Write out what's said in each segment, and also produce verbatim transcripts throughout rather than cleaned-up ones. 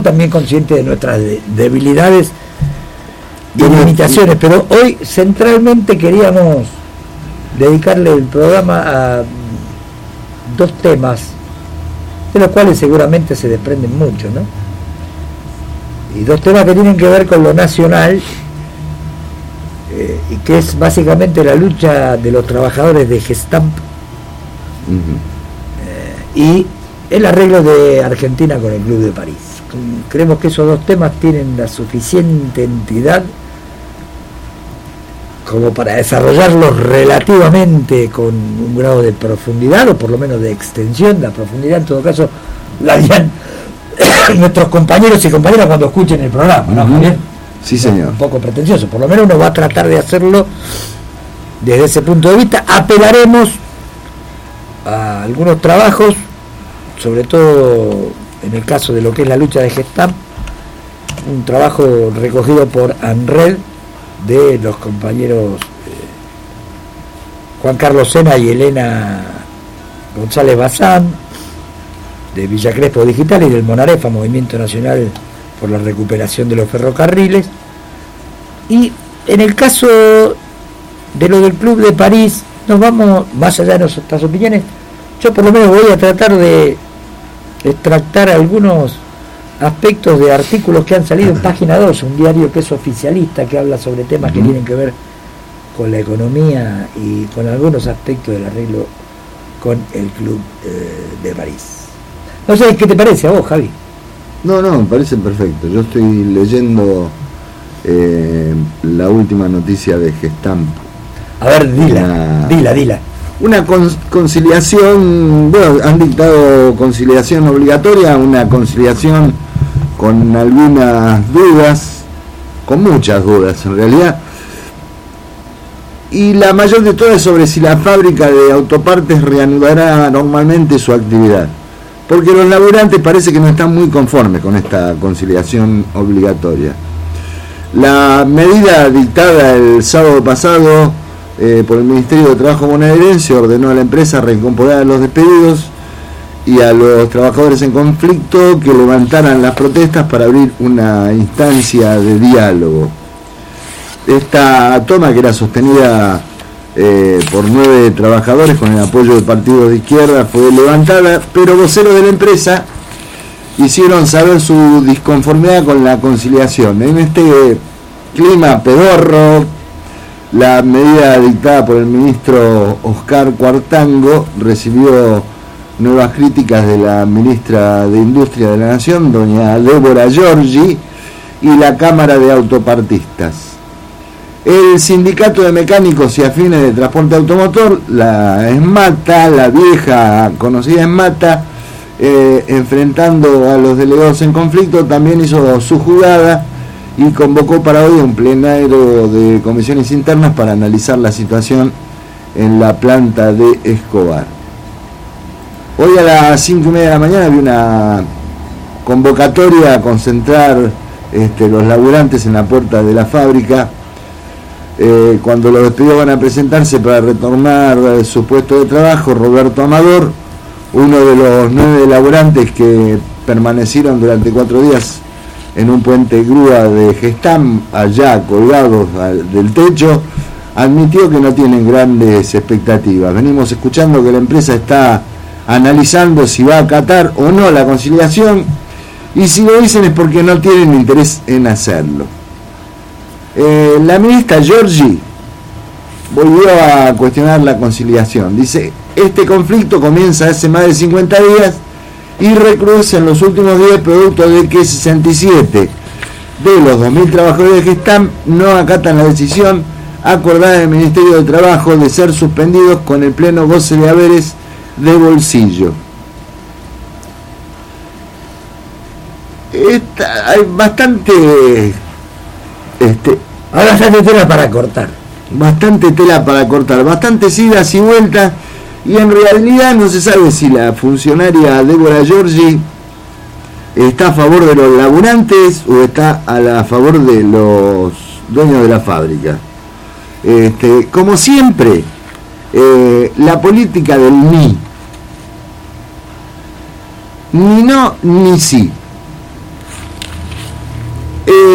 también conscientes de nuestras de, debilidades y limitaciones, pero hoy centralmente queríamos dedicarle el programa a dos temas de los cuales seguramente se desprenden mucho, ¿no? Y dos temas que tienen que ver con lo nacional, eh, y que es básicamente la lucha de los trabajadores de Gestamp, uh-huh. eh, y el arreglo de Argentina con el Club de París. Creemos que esos dos temas tienen la suficiente entidad como para desarrollarlos relativamente con un grado de profundidad, o por lo menos de extensión. La profundidad en todo caso la dirán nuestros compañeros y compañeras cuando escuchen el programa, ¿no, Javier? Sí, señor. Un poco pretencioso, por lo menos uno va a tratar de hacerlo desde ese punto de vista. Apelaremos a algunos trabajos, sobre todo en el caso de lo que es la lucha de Gestamp, un trabajo recogido por ANRED de los compañeros eh, Juan Carlos Sena y Elena González Bazán, de Villa Crespo Digital, y del MONAREFA, Movimiento Nacional por la Recuperación de los Ferrocarriles. Y en el caso de lo del Club de París, nos vamos más allá de nuestras opiniones. Yo por lo menos voy a tratar de extractar algunos aspectos de artículos que han salido en Página dos, un diario que es oficialista, que habla sobre temas uh-huh. que tienen que ver con la economía y con algunos aspectos del arreglo con el Club eh, de París. No sé, ¿qué te parece a vos, Javi? No, no, me parece perfecto. Yo estoy leyendo eh, la última noticia de Gestamp. A ver, dila, una, dila, dila. Una con, conciliación, bueno, han dictado conciliación obligatoria, una conciliación con algunas dudas, con muchas dudas en realidad, y la mayor de todas sobre si la fábrica de autopartes reanudará normalmente su actividad, porque los laburantes parece que no están muy conformes con esta conciliación obligatoria. La medida dictada el sábado pasado eh, por el Ministerio de Trabajo bonaerense ordenó a la empresa recomponer los despedidos y a los trabajadores en conflicto que levantaran las protestas para abrir una instancia de diálogo. Esta toma, que era sostenida eh, por nueve trabajadores con el apoyo de partidos de izquierda, fue levantada, pero voceros de la empresa hicieron saber su disconformidad con la conciliación. En este clima pedorro, la medida dictada por el ministro Oscar Cuartango recibió nuevas críticas de la ministra de Industria de la Nación, doña Débora Giorgi, y la Cámara de Autopartistas. El Sindicato de Mecánicos y Afines de Transporte Automotor, la ESMATA, la vieja conocida ESMATA, eh, enfrentando a los delegados en conflicto, también hizo su jugada y convocó para hoy un plenario de comisiones internas para analizar la situación en la planta de Escobar. Hoy a las cinco y media de la mañana había una convocatoria a concentrar este, los laburantes en la puerta de la fábrica. Eh, cuando los despedidos van a presentarse para retornar eh, su puesto de trabajo, Roberto Amador, uno de los nueve laburantes que permanecieron durante cuatro días en un puente grúa de Gestamp, allá colgados al, del techo, admitió que no tienen grandes expectativas. Venimos escuchando que la empresa está analizando si va a acatar o no la conciliación, y si lo dicen es porque no tienen interés en hacerlo. Eh, la ministra Giorgi volvió a cuestionar la conciliación. Dice: este conflicto comienza hace más de cincuenta días y recrudece en los últimos días, producto de que sesenta y siete de los dos mil trabajadores de Gestamp no acatan la decisión acordada en el Ministerio de Trabajo de ser suspendidos con el pleno goce de haberes de bolsillo. Esta, hay bastante este, hay bastante tela para cortar bastante tela para cortar bastantes idas y vueltas, y en realidad no se sabe si la funcionaria Débora Giorgi está a favor de los laburantes o está a, la, a favor de los dueños de la fábrica. Este, como siempre, eh, la política del ni ni no ni sí.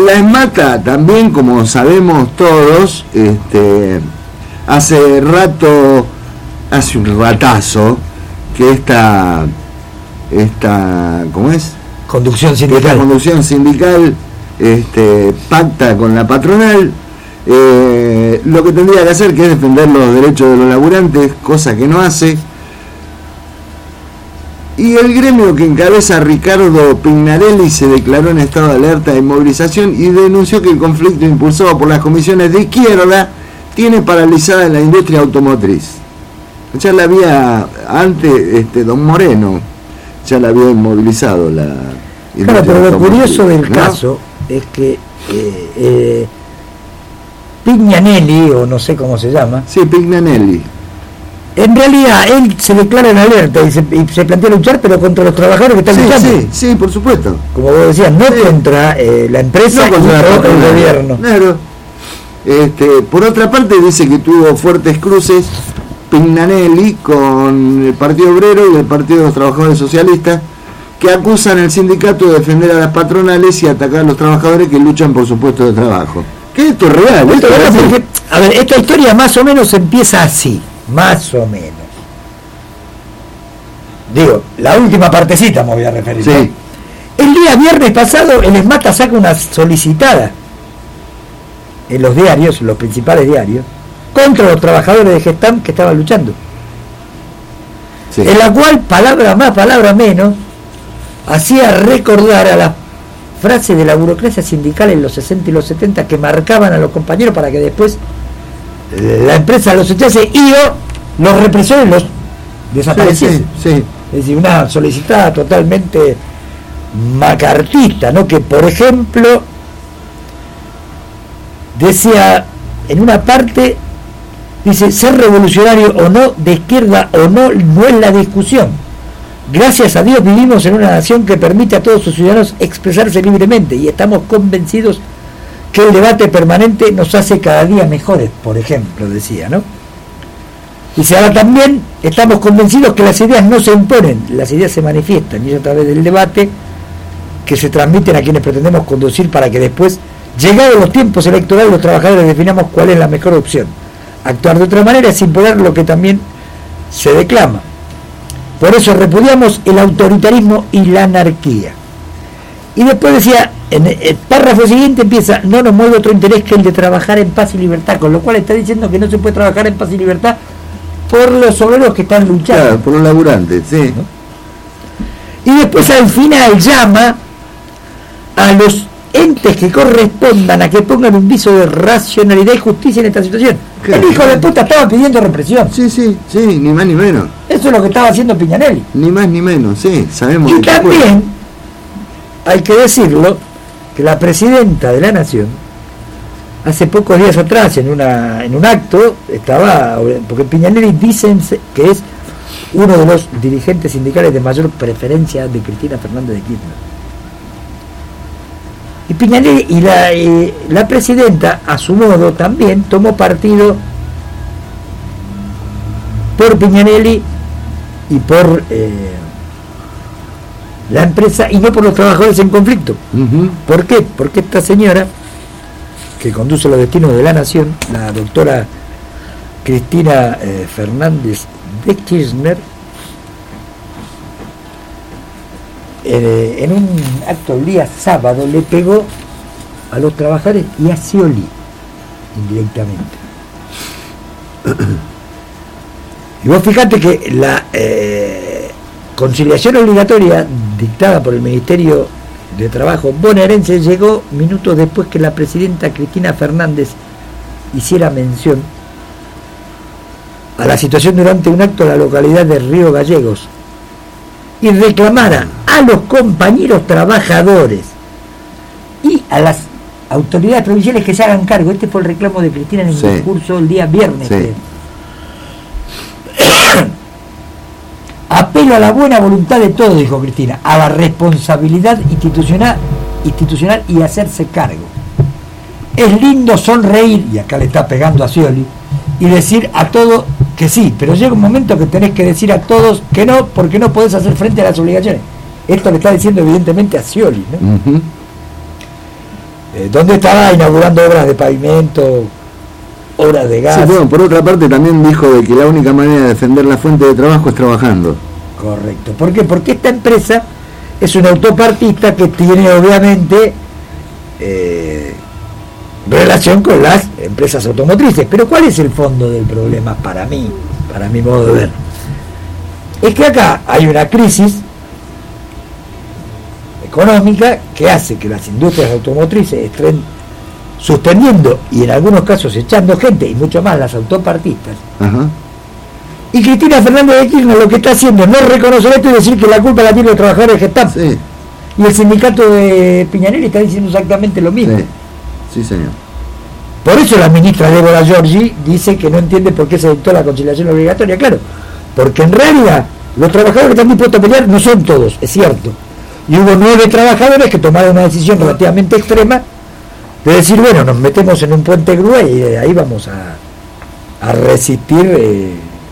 la ESMATA también, como sabemos todos, este, hace rato, hace un ratazo, que esta, esta ¿cómo es? Conducción sindical. Esta conducción sindical este, pacta con la patronal. Eh, lo que tendría que hacer, que es defender los derechos de los laburantes, cosa que no hace. Y el gremio que encabeza Ricardo Pignarelli se declaró en estado de alerta de movilización y denunció que el conflicto impulsado por las comisiones de izquierda tiene paralizada la industria automotriz. Ya la había, antes, este, don Moreno, ya la había inmovilizado la industria. Claro, pero lo curioso del ¿no? caso es que eh, eh, Pignanelli, o no sé cómo se llama. Sí, Pignanelli. En realidad, él se declara en alerta y se, y se plantea luchar, pero contra los trabajadores que están Sí, luchando. sí, sí, por supuesto. Como vos decías, no Sí. contra eh, la empresa No contra la y o el patronal. gobierno. Claro. Este, por otra parte, dice que tuvo fuertes cruces Pignanelli con el Partido Obrero y el Partido de los Trabajadores Socialistas, que acusan al sindicato de defender a las patronales y atacar a los trabajadores que luchan por su puesto de trabajo. Que esto es real, Esto esto es es así. porque, a ver, esta historia más o menos empieza así, más o menos. Digo, la última partecita me voy a referir. Sí. ¿no? El día viernes pasado, el ESMATA saca una solicitada en los diarios, los principales diarios, contra los trabajadores de Gestam que estaban luchando. Sí. En la cual, palabra más, palabra menos, hacía recordar a las frases de la burocracia sindical en los sesenta y los setenta que marcaban a los compañeros para que después la empresa los echase y o los represores los desapareciese. Sí, sí, sí. Es decir, una solicitada totalmente macartista, ¿no? Que, por ejemplo, decía en una parte, dice, ser revolucionario o no, de izquierda o no, no es la discusión. Gracias a Dios vivimos en una nación que permite a todos sus ciudadanos expresarse libremente y estamos convencidos que el debate permanente nos hace cada día mejores, por ejemplo, decía, ¿no? Dice, ahora también estamos convencidos que las ideas no se imponen, las ideas se manifiestan y es a través del debate que se transmiten a quienes pretendemos conducir para que después, llegados los tiempos electorales, los trabajadores definamos cuál es la mejor opción. Actuar de otra manera es imponer lo que también se declama. Por eso repudiamos el autoritarismo y la anarquía. Y después decía, en el párrafo siguiente empieza, no nos mueve otro interés que el de trabajar en paz y libertad, con lo cual está diciendo que no se puede trabajar en paz y libertad por los obreros que están luchando. Claro, por los laburantes, sí. ¿No? Y después al final llama a los entes que correspondan a que pongan un viso de racionalidad y justicia en esta situación. Claro. El hijo de puta estaba pidiendo represión. Sí, sí, sí, ni más ni menos. Eso es lo que estaba haciendo Pignanelli. Ni más ni menos, sí, sabemos. Y que también hay que decirlo que la presidenta de la Nación hace pocos días atrás en una en un acto estaba, porque Pignanelli dicen que es uno de los dirigentes sindicales de mayor preferencia de Cristina Fernández de Kirchner. Y Pignanelli y la, eh, la presidenta a su modo también tomó partido por Pignanelli y por eh, la empresa y no por los trabajadores en conflicto. Uh-huh. ¿Por qué? Porque esta señora que conduce los destinos de la Nación, la doctora Cristina eh, Fernández de Kirchner, eh, en un acto el día sábado le pegó a los trabajadores y a Scioli indirectamente. Y vos fijate que la eh, conciliación obligatoria dictada por el Ministerio de Trabajo bonaerense llegó minutos después que la presidenta Cristina Fernández hiciera mención a la situación durante un acto en la localidad de Río Gallegos y reclamara a los compañeros trabajadores y a las autoridades provinciales que se hagan cargo. Este fue el reclamo de Cristina en el Sí. discurso el día viernes. Sí. Apelo a la buena voluntad de todos, dijo Cristina, a la responsabilidad institucional, institucional y hacerse cargo. Es lindo sonreír, y acá le está pegando a Scioli, y decir a todos que sí, pero llega un momento que tenés que decir a todos que no, porque no podés hacer frente a las obligaciones. Esto le está diciendo evidentemente a Scioli, ¿no? Uh-huh. eh, donde estaba inaugurando obras de pavimento, obras de gas. Sí, bueno, por otra parte también dijo de que la única manera de defender la fuente de trabajo es trabajando. Correcto. ¿Por qué? Porque esta empresa es una autopartista que tiene obviamente eh, relación con las empresas automotrices. Pero ¿cuál es el fondo del problema para mí, para mi modo de ver? Es que acá hay una crisis económica que hace que las industrias automotrices estén suspendiendo y en algunos casos echando gente, y mucho más las autopartistas. Ajá. Y Cristina Fernández de Kirchner lo que está haciendo es no reconocer esto y decir que la culpa la tiene los trabajadores de Gestamp. Sí. Y el sindicato de Piñanelli está diciendo exactamente lo mismo. Sí, sí, señor. Por eso la ministra Débora Giorgi dice que no entiende por qué se dictó la conciliación obligatoria. Claro, porque en realidad los trabajadores que están dispuestos a pelear no son todos, es cierto. Y hubo nueve trabajadores que tomaron una decisión relativamente extrema de decir, bueno, nos metemos en un puente grúa y de ahí vamos a, a resistir eh,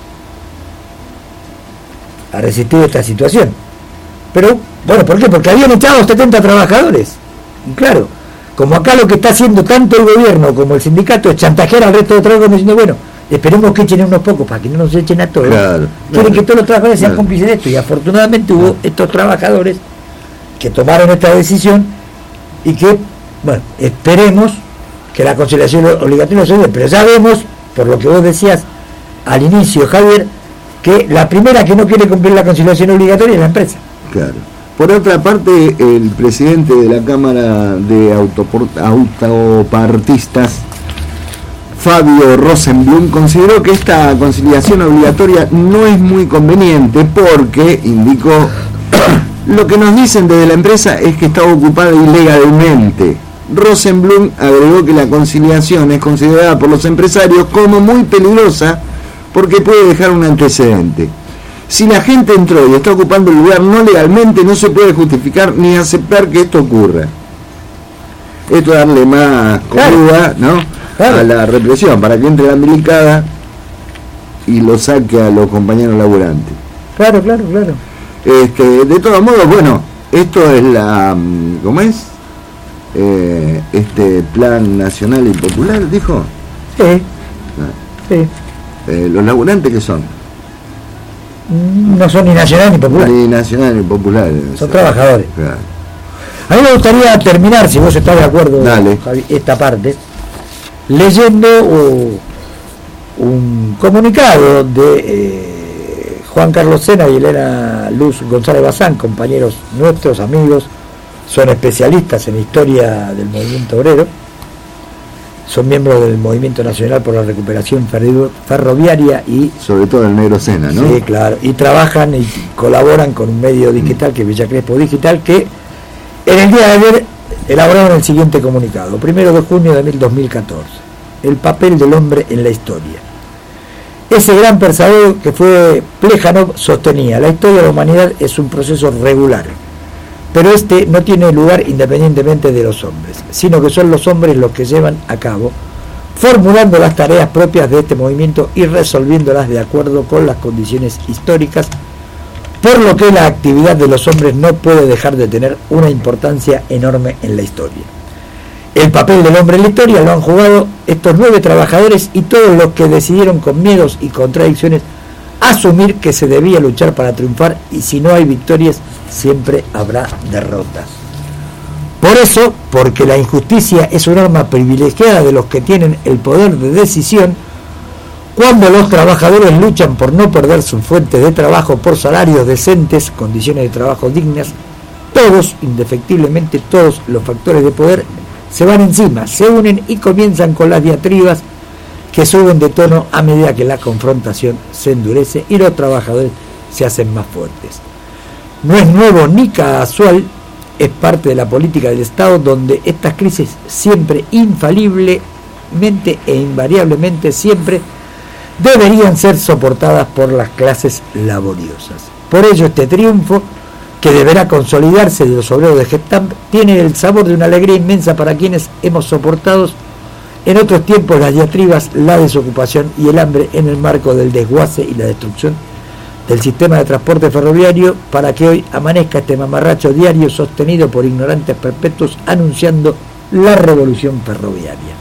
a resistir esta situación. Pero, bueno, ¿por qué? Porque habían echado setenta trabajadores. Y claro, como acá lo que está haciendo tanto el gobierno como el sindicato es chantajear al resto de trabajadores diciendo, bueno, esperemos que echen a unos pocos para que no nos echen a todos. Claro, Quieren claro, que todos los trabajadores sean claro. cómplices de esto. Y afortunadamente hubo Claro. estos trabajadores que tomaron esta decisión y que, bueno, esperemos que la conciliación obligatoria se dé. Pero ya vemos, por lo que vos decías al inicio, Javier, que la primera que no quiere cumplir la conciliación obligatoria es la empresa. Claro. Por otra parte, el presidente de la Cámara de Autopor- Autopartistas, Fabio Rosenblum, consideró que esta conciliación obligatoria no es muy conveniente porque, indicó, lo que nos dicen desde la empresa es que está ocupada ilegalmente. Rosenblum agregó que la conciliación es considerada por los empresarios como muy peligrosa porque puede dejar un antecedente. Si la gente entró y está ocupando el lugar no legalmente, no se puede justificar ni aceptar que esto ocurra. Esto es darle más cruda, ¿no? Claro. A la represión, para que entre la milicada y lo saque a los compañeros laburantes. Claro, claro, claro. Este, de todos modos, bueno, esto es la, ¿cómo es? Eh, este plan nacional y popular, dijo. Sí, Ah, sí. eh, los laburantes que son, No son ni nacional ni popular, ni nacional ni popular. son trabajadores. Claro. A mí me gustaría terminar, si vos estás de acuerdo, Dale. Javi, esta parte, leyendo uh, un comunicado de eh, Juan Carlos Sena y Elena Luz González Bazán, compañeros nuestros, amigos, son especialistas en historia del movimiento obrero, son miembros del Movimiento Nacional por la Recuperación Ferri- Ferroviaria y Sobre todo el negro Sena, ¿no? sí, claro, y trabajan y colaboran con un medio digital que es Villa Crespo Digital, que en el día de ayer elaboraron el siguiente comunicado, primero de junio de dos mil catorce, el papel del hombre en la historia. Ese gran pensador que fue Plejánov sostenía, la historia de la humanidad es un proceso regular, pero este no tiene lugar independientemente de los hombres, sino que son los hombres los que llevan a cabo, formulando las tareas propias de este movimiento y resolviéndolas de acuerdo con las condiciones históricas, por lo que la actividad de los hombres no puede dejar de tener una importancia enorme en la historia. El papel del hombre en la historia lo han jugado estos nueve trabajadores y todos los que decidieron con miedos y contradicciones asumir que se debía luchar para triunfar, y si no hay victorias siempre habrá derrotas. Por eso, porque la injusticia es un arma privilegiada de los que tienen el poder de decisión, cuando los trabajadores luchan por no perder sus fuentes de trabajo, por salarios decentes, condiciones de trabajo dignas, todos, indefectiblemente todos los factores de poder se van encima, se unen y comienzan con las diatribas que suben de tono a medida que la confrontación se endurece y los trabajadores se hacen más fuertes. No es nuevo ni casual, es parte de la política del Estado, donde estas crisis siempre, infaliblemente e invariablemente siempre, deberían ser soportadas por las clases laboriosas. Por ello este triunfo, que deberá consolidarse de los obreros de Gestamp, tiene el sabor de una alegría inmensa para quienes hemos soportado en otros tiempos las diatribas, la desocupación y el hambre en el marco del desguace y la destrucción del sistema de transporte ferroviario, para que hoy amanezca este mamarracho diario sostenido por ignorantes perpetuos anunciando la revolución ferroviaria.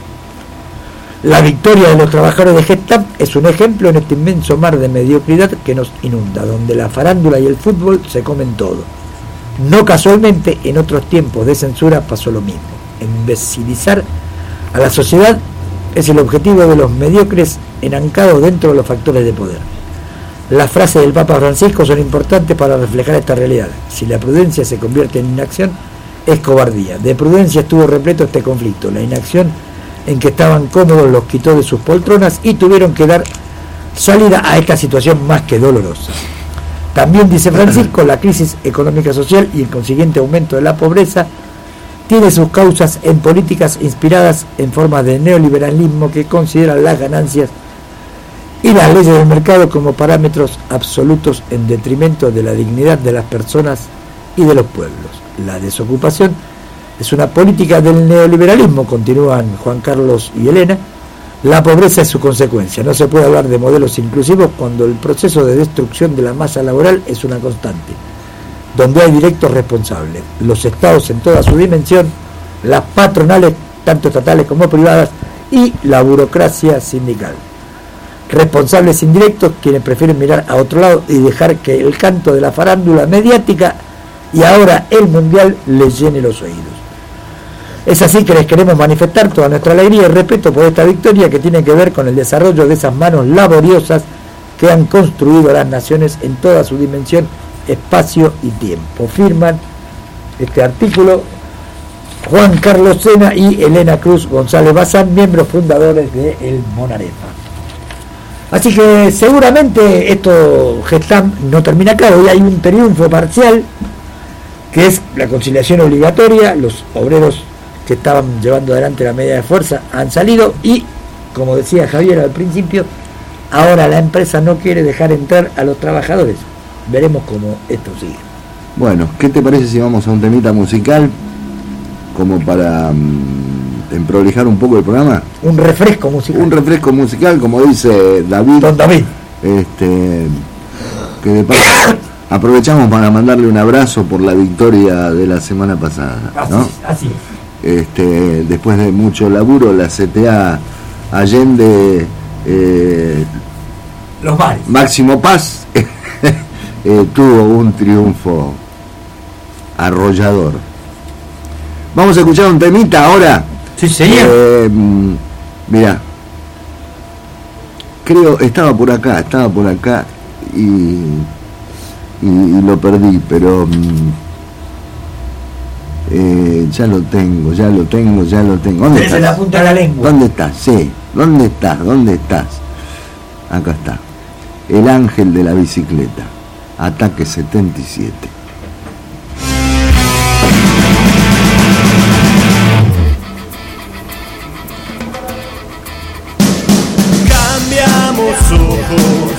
La victoria de los trabajadores de Gestamp es un ejemplo en este inmenso mar de mediocridad que nos inunda, donde la farándula y el fútbol se comen todo. No casualmente, en otros tiempos de censura pasó lo mismo. Imbecilizar a la sociedad es el objetivo de los mediocres enancados dentro de los factores de poder. Las frases del Papa Francisco son importantes para reflejar esta realidad. Si la prudencia se convierte en inacción, es cobardía. De prudencia estuvo repleto este conflicto. La inacción en que estaban cómodos los quitó de sus poltronas y tuvieron que dar salida a esta situación más que dolorosa. También dice Francisco, la crisis económica social y el consiguiente aumento de la pobreza tiene sus causas en políticas inspiradas en formas de neoliberalismo que consideran las ganancias y las leyes del mercado como parámetros absolutos en detrimento de la dignidad de las personas y de los pueblos. La desocupación es una política del neoliberalismo, continúan Juan Carlos y Elena. La pobreza es su consecuencia. No se puede hablar de modelos inclusivos cuando el proceso de destrucción de la masa laboral es una constante, donde hay directos responsables, los estados en toda su dimensión, las patronales, tanto estatales como privadas, y la burocracia sindical. Responsables indirectos quienes prefieren mirar a otro lado y dejar que el canto de la farándula mediática y ahora el mundial les llene los oídos. Es así que les queremos manifestar toda nuestra alegría y respeto por esta victoria que tiene que ver con el desarrollo de esas manos laboriosas que han construido las naciones en toda su dimensión, espacio y tiempo. Firman este artículo Juan Carlos Sena y Elena Cruz González Bazán, miembros fundadores de El Monarefa. Así que seguramente esto Gestamp no termina acá. Hoy hay un triunfo parcial que es la conciliación obligatoria. Los obreros que estaban llevando adelante la medida de fuerza han salido y, como decía Javier al principio, ahora la empresa no quiere dejar entrar a los trabajadores. Veremos cómo esto sigue. Bueno, ¿qué te parece si vamos a un temita musical como para um, emprolijar un poco el programa? Un refresco musical. Un refresco musical, como dice David. Don David. Este, que de paso aprovechamos para mandarle un abrazo por la victoria de la semana pasada, ¿no? Así, así es. Este, después de mucho laburo, la C T A Allende, eh, Los bares. Máximo Paz, eh, tuvo un triunfo arrollador. Vamos a escuchar un temita ahora. Sí, señor. Eh, mirá, creo, estaba por acá, estaba por acá y, y, y lo perdí, pero eh, ya lo tengo, ya lo tengo, ya lo tengo. ¿Dónde Desde estás? la punta de la lengua. ¿Dónde estás? Sí, ¿dónde estás? ¿Dónde estás? Acá está. El ángel de la bicicleta. Ataque setenta y siete. Cambiamos ojos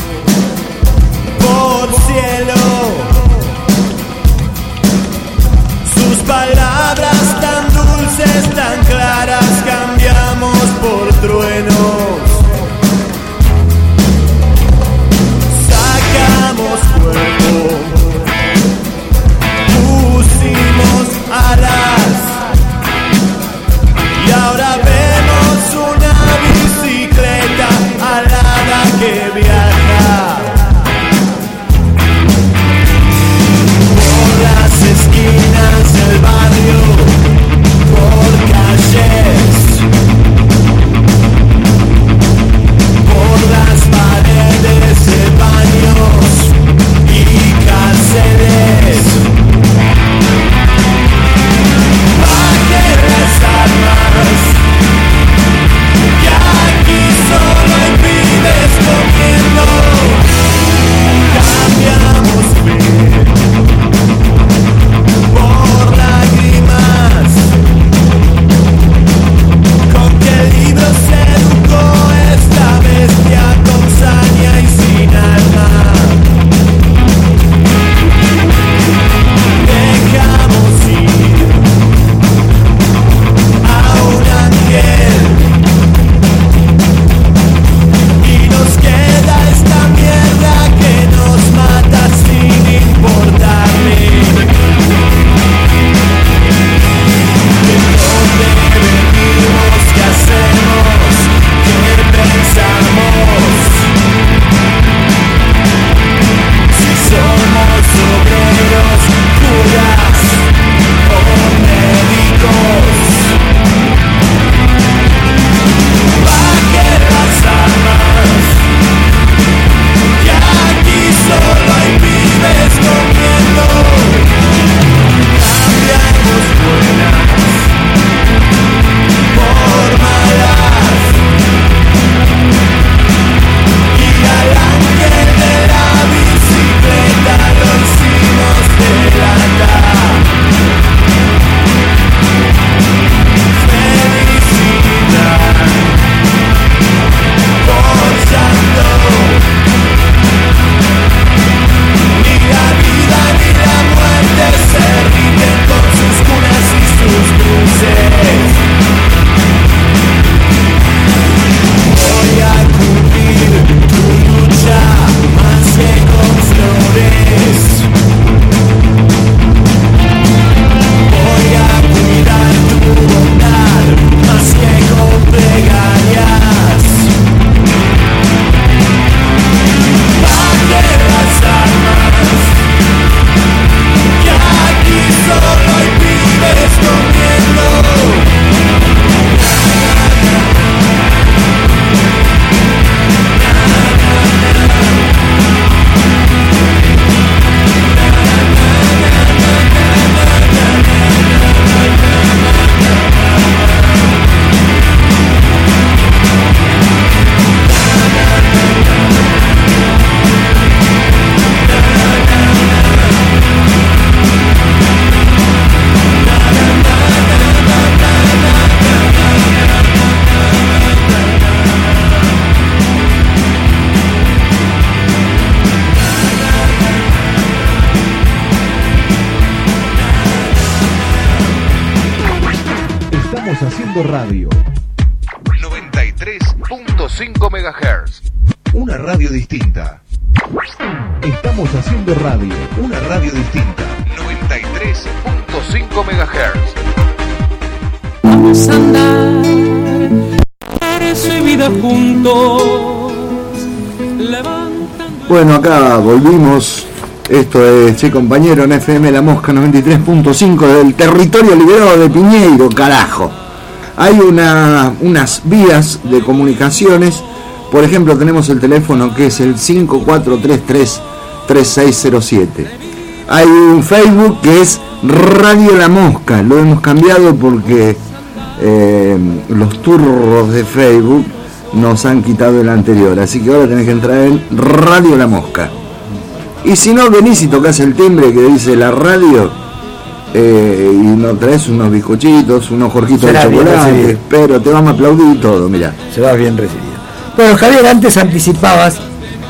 por cielo, sus palabras tan dulces, tan claras, cambiamos por truenos, sacamos cuerpo Estamos haciendo radio. noventa y tres punto cinco megahertz. Una radio distinta. Estamos haciendo radio. Una radio distinta. noventa y tres punto cinco megahertz. Vamos a andar eso y vida juntos. Levantando. Bueno, acá volvimos. Esto es Che Compañero en F M La Mosca noventa y tres punto cinco del territorio liberado de Piñeiro, carajo. Hay una, unas vías de comunicaciones. Por ejemplo, tenemos el teléfono que es el cinco cuatro tres tres, tres seis cero siete. Hay un Facebook que es Radio La Mosca. Lo hemos cambiado porque eh, los turros de Facebook nos han quitado el anterior. Así que ahora tenés que entrar en Radio La Mosca. Y si no, venís y tocas el timbre que dice la radio eh, y nos traes unos bizcochitos, unos jorquitos de chocolate, pero te vamos a aplaudir y todo, mirá. Se va bien recibido. Bueno, Javier, antes anticipabas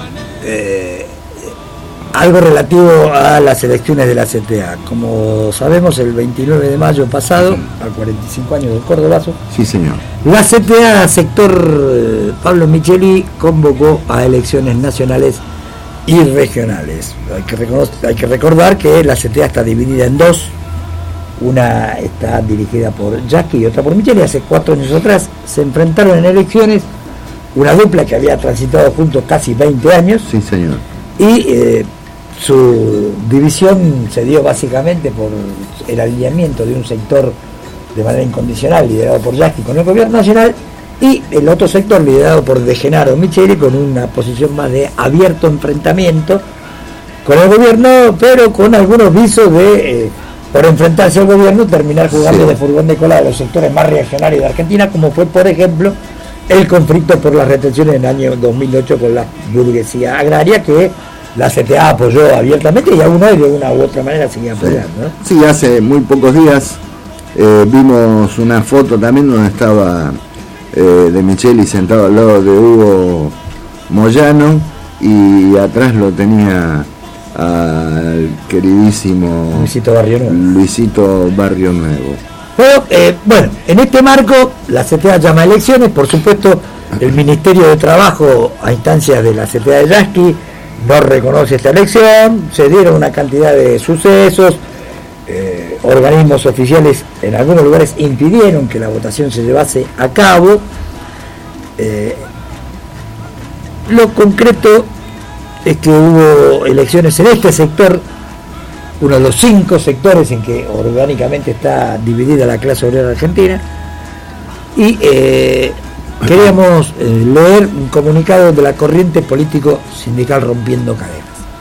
eh, algo relativo a las elecciones de la C T A. Como sabemos, el veintinueve de mayo pasado, a cuarenta y cinco años del Cordobazo, sí, señor, la C T A sector eh, Pablo Micheli convocó a elecciones nacionales y regionales. Hay que, reconocer, hay que recordar que la C T A está dividida en dos. Una está dirigida por Jackie y otra por Micheli. Hace cuatro años atrás se enfrentaron en elecciones, una dupla que había transitado juntos casi veinte años. Sí, señor. Y eh, su división se dio básicamente por el alineamiento de un sector de manera incondicional liderado por Jackie con el gobierno nacional, y el otro sector liderado por De Genaro Micheli con una posición más de abierto enfrentamiento con el gobierno, pero con algunos visos de eh, por enfrentarse al gobierno terminar jugando sí. de furgón de cola de los sectores más reaccionarios de Argentina, como fue por ejemplo el conflicto por las retenciones en el año dos mil ocho con la burguesía agraria, que la C T A apoyó abiertamente y aún hoy de una u otra manera sigue apoyando, ¿no? Sí, hace muy pocos días eh, vimos una foto también donde estaba Eh, de Micheli sentado al lado de Hugo Moyano y atrás lo tenía al queridísimo Luisito Barrio Nuevo. Luisito Barrio Nuevo. Pero, eh, bueno, en este marco la C T A llama a elecciones. Por supuesto, el Ministerio de Trabajo, a instancias de la C T A de Yasky, no reconoce esta elección. Se dieron una cantidad de sucesos. Eh, organismos oficiales en algunos lugares impidieron que la votación se llevase a cabo. Eh, lo concreto es que hubo elecciones en este sector, uno de los cinco sectores en que orgánicamente está dividida la clase obrera argentina, y eh, queríamos eh, leer un comunicado de la corriente político sindical Rompiendo Cadenas.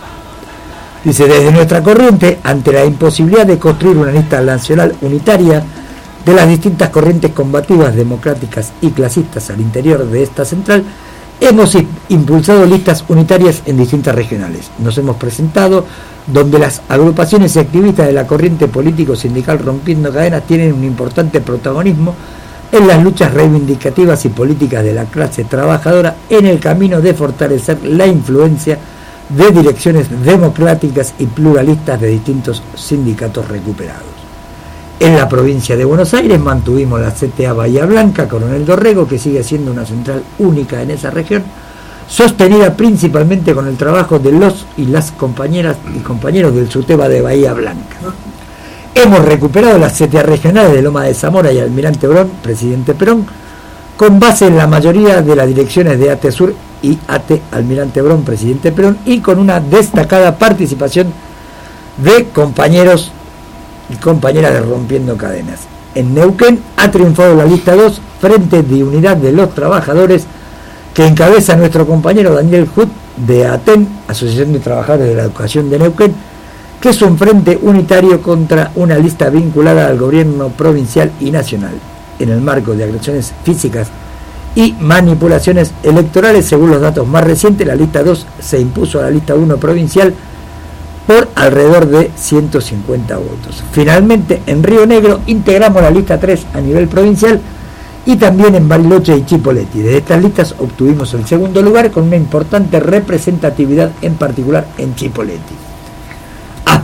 Dice: desde nuestra corriente, ante la imposibilidad de construir una lista nacional unitaria de las distintas corrientes combativas, democráticas y clasistas al interior de esta central, hemos impulsado listas unitarias en distintas regionales. Nos hemos presentado donde las agrupaciones y activistas de la corriente político-sindical Rompiendo Cadenas tienen un importante protagonismo en las luchas reivindicativas y políticas de la clase trabajadora en el camino de fortalecer la influencia de direcciones democráticas y pluralistas de distintos sindicatos recuperados. En la provincia de Buenos Aires mantuvimos la C T A Bahía Blanca Coronel Dorrego, que sigue siendo una central única en esa región, sostenida principalmente con el trabajo de los y las compañeras y compañeros del SUTEBA de Bahía Blanca. Hemos recuperado las C T A regionales de Loma de Zamora y Almirante Brown, Presidente Perón, con base en la mayoría de las direcciones de A T E Sur y A T E Almirante Brown, Presidente Perón, y con una destacada participación de compañeros y compañeras de Rompiendo Cadenas. En Neuquén ha triunfado la lista dos, Frente de Unidad de los Trabajadores, que encabeza nuestro compañero Daniel Hutt de ATEN, Asociación de Trabajadores de la Educación de Neuquén, que es un frente unitario contra una lista vinculada al gobierno provincial y nacional, en el marco de agresiones físicas y manipulaciones electorales. Según los datos más recientes, la lista dos se impuso a la lista uno provincial por alrededor de ciento cincuenta votos. Finalmente, en Río Negro integramos la lista tres a nivel provincial y también en Bariloche y Chipoleti. De estas listas obtuvimos el segundo lugar con una importante representatividad, en particular en Chipoleti. Ah,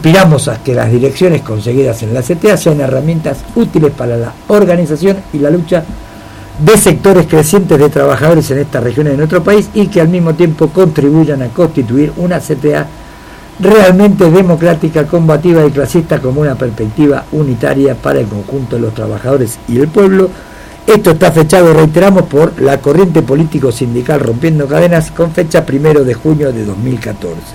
aspiramos a que las direcciones conseguidas en la C T A sean herramientas útiles para la organización y la lucha de sectores crecientes de trabajadores en estas regiones de nuestro país y que al mismo tiempo contribuyan a constituir una C T A realmente democrática, combativa y clasista como una perspectiva unitaria para el conjunto de los trabajadores y el pueblo. Esto está fechado, reiteramos, por la corriente político-sindical Rompiendo Cadenas con fecha primero de junio de dos mil catorce.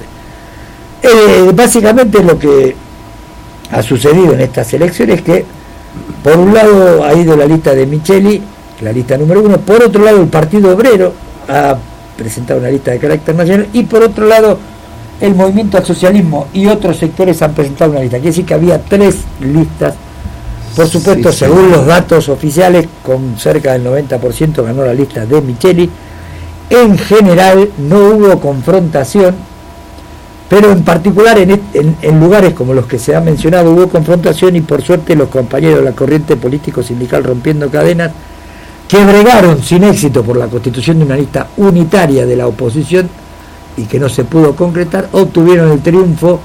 Eh, básicamente lo que ha sucedido en estas elecciones es que por un lado ha ido la lista de Micheli, la lista número uno, por otro lado el Partido Obrero ha presentado una lista de carácter nacional y por otro lado el Movimiento al Socialismo y otros sectores han presentado una lista. Quiere decir que había tres listas. Por supuesto, sí, según sí. los datos oficiales, con cerca del noventa por ciento ganó la lista de Micheli. En general no hubo confrontación, pero en particular en, en, en lugares como los que se ha mencionado hubo confrontación y por suerte los compañeros de la corriente político-sindical Rompiendo Cadenas, que bregaron sin éxito por la constitución de una lista unitaria de la oposición y que no se pudo concretar, obtuvieron el triunfo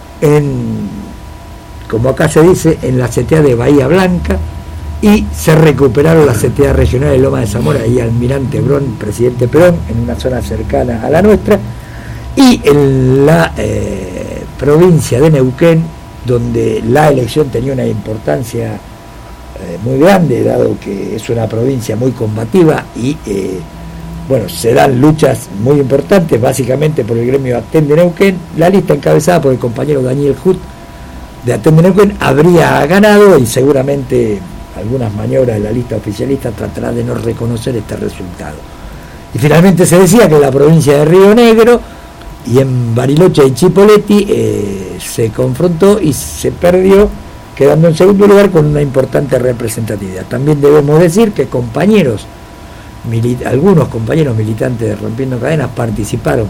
en, como acá se dice, en la C T A de Bahía Blanca y se recuperaron la C T A regional de Loma de Zamora y Almirante Brown, Presidente Perón, en una zona cercana a la nuestra, y en la eh, provincia de Neuquén, donde la elección tenía una importancia eh, muy grande, dado que es una provincia muy combativa y eh, bueno, se dan luchas muy importantes, básicamente por el gremio Aten de Neuquén. La lista encabezada por el compañero Daniel Hut de Aten de Neuquén habría ganado y seguramente algunas maniobras de la lista oficialista tratará de no reconocer este resultado. Y finalmente se decía que en la provincia de Río Negro y en Bariloche y Chipoleti eh, se confrontó y se perdió, quedando en segundo lugar con una importante representatividad. También debemos decir que compañeros Milit- algunos compañeros militantes de Rompiendo Cadenas participaron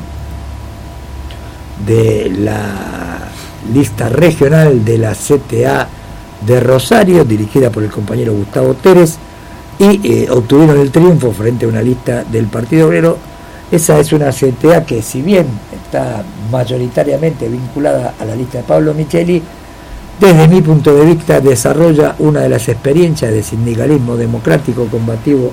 de la lista regional de la C T A de Rosario, dirigida por el compañero Gustavo Teres, y eh, obtuvieron el triunfo frente a una lista del Partido Obrero. Esa es una C T A que, si bien está mayoritariamente vinculada a la lista de Pablo Micheli, desde mi punto de vista desarrolla una de las experiencias de sindicalismo democrático, combativo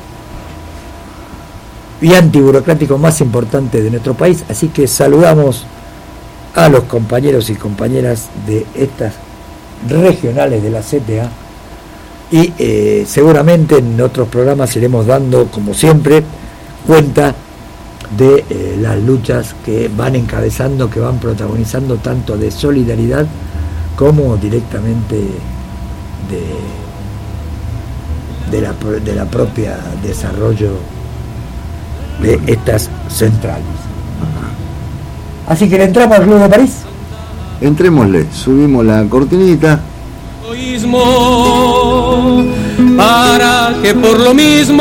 y antiburocrático más importante de nuestro país, así que saludamos a los compañeros y compañeras de estas regionales de la C T A y eh, seguramente en otros programas iremos dando, como siempre, cuenta de eh, las luchas que van encabezando, que van protagonizando, tanto de solidaridad como directamente de, de, la, de la propia desarrollo de estas centrales. Así que le entramos al Club de París. Entrémosle, subimos la cortinita. Para que por lo mismo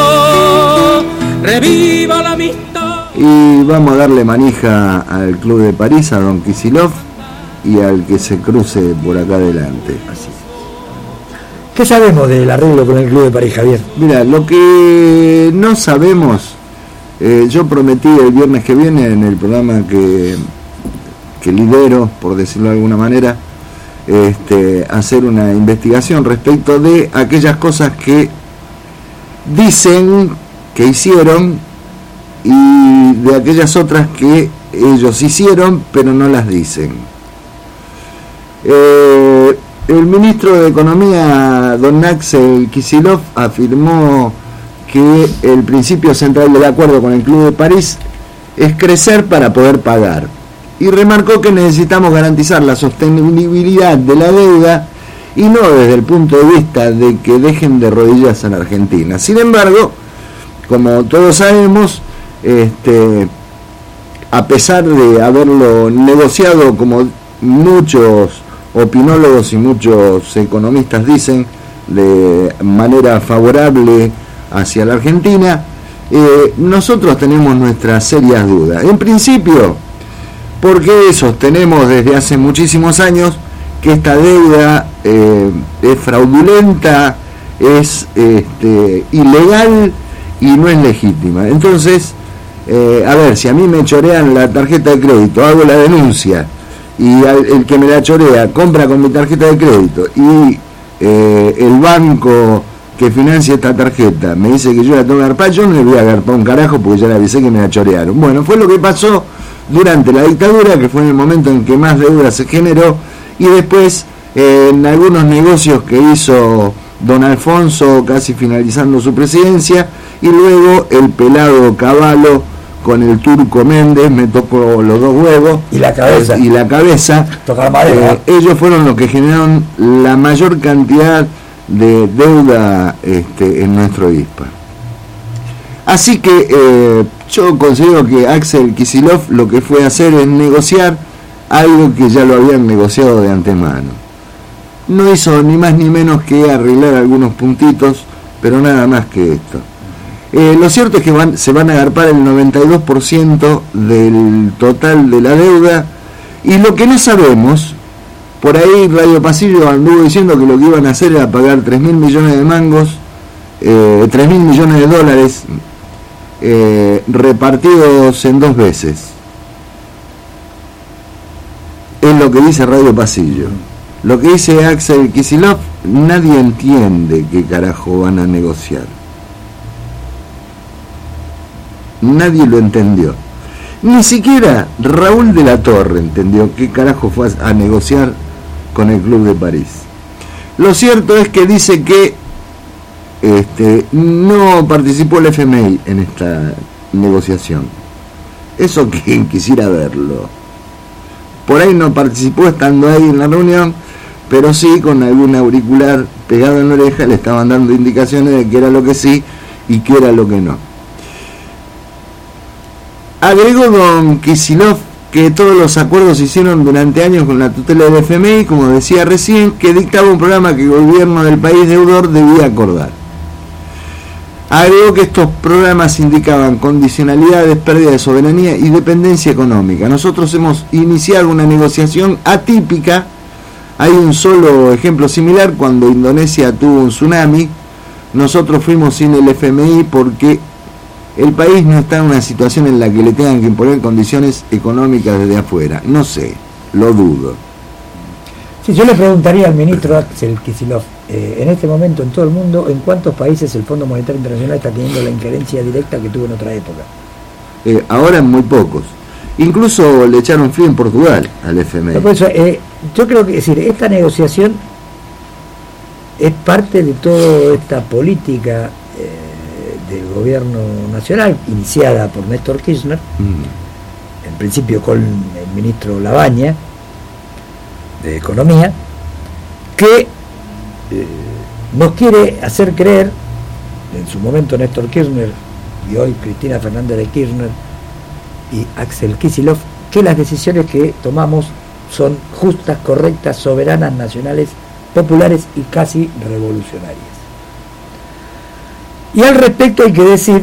reviva la amistad. Y vamos a darle manija al Club de París, a Don Kisilov y al que se cruce por acá adelante. Así. ¿Qué sabemos del arreglo con el Club de París, Javier? Mira, lo que no sabemos, eh, yo prometí el viernes que viene en el programa que, que lidero, por decirlo de alguna manera, este, hacer una investigación respecto de aquellas cosas que dicen que hicieron y de aquellas otras que ellos hicieron pero no las dicen. Eh, el ministro de Economía, don Axel Kisilov, afirmó que el principio central del acuerdo con el Club de París es crecer para poder pagar, y remarcó que necesitamos garantizar la sostenibilidad de la deuda y no desde el punto de vista de que dejen de rodillas a la Argentina. Sin embargo, como todos sabemos, este, a pesar de haberlo negociado, como muchos opinólogos y muchos economistas dicen, de manera favorable hacia la Argentina, eh, nosotros tenemos nuestras serias dudas. En principio, porque sostenemos desde hace muchísimos años que esta deuda eh, es fraudulenta, es este, ilegal y no es legítima. Entonces, eh, a ver, si a mí me chorean la tarjeta de crédito, hago la denuncia y al, el que me la chorea compra con mi tarjeta de crédito y eh, el banco que financia esta tarjeta me dice que yo la tengo que agarpar, yo no le voy a agarpar un carajo porque ya le avisé que me la chorearon. Bueno, fue lo que pasó durante la dictadura, que fue en el momento en que más deuda se generó, y después eh, en algunos negocios que hizo don Alfonso casi finalizando su presidencia, y luego el pelado Cavallo con el turco Méndez, me tocó los dos huevos y la cabeza, y la cabeza tocar madera. Eh, ellos fueron los que generaron la mayor cantidad de deuda este, en nuestro I S P A. Así que eh, yo considero que Axel Kicillof lo que fue a hacer es negociar algo que ya lo habían negociado de antemano. No hizo ni más ni menos que arreglar algunos puntitos, pero nada más que esto. Eh, lo cierto es que van, se van a agarpar el noventa y dos por ciento del total de la deuda, y lo que no sabemos, por ahí Radio Pasillo anduvo diciendo que lo que iban a hacer era pagar tres mil millones de mangos, eh, tres mil millones de dólares, eh, repartidos en dos veces. Es lo que dice Radio Pasillo. Lo que dice Axel Kicillof, nadie entiende qué carajo van a negociar. Nadie lo entendió. Ni siquiera Raúl de la Torre entendió qué carajo fue a, a negociar con el Club de París. Lo cierto es que dice que este, no participó el F M I en esta negociación. Eso quien quisiera verlo. Por ahí no participó estando ahí en la reunión, pero sí con algún auricular pegado en la oreja le estaban dando indicaciones de qué era lo que sí y qué era lo que no. Agregó don Kicillof que todos los acuerdos se hicieron durante años con la tutela del F M I, como decía recién, que dictaba un programa que el gobierno del país deudor debía acordar. Agregó que estos programas indicaban condicionalidades, pérdida de soberanía y dependencia económica. Nosotros hemos iniciado una negociación atípica. Hay un solo ejemplo similar cuando Indonesia tuvo un tsunami. Nosotros fuimos sin el F M I porque el país no está en una situación en la que le tengan que imponer condiciones económicas desde afuera. No sé, lo dudo. Sí, yo le preguntaría al ministro Axel Kicillof, eh, en este momento en todo el mundo, ¿en cuántos países el Fondo Monetario Internacional está teniendo la injerencia directa que tuvo en otra época? Eh, ahora en muy pocos. Incluso le echaron frío en Portugal al F M I. Por eso, eh, yo creo que decir, esta negociación es parte de toda esta política eh, del gobierno nacional, iniciada por Néstor Kirchner, mm. en principio con el ministro Labaña, de Economía, que eh, nos quiere hacer creer, en su momento Néstor Kirchner, y hoy Cristina Fernández de Kirchner y Axel Kicillof, que las decisiones que tomamos son justas, correctas, soberanas, nacionales, populares y casi revolucionarias. Y al respecto hay que decir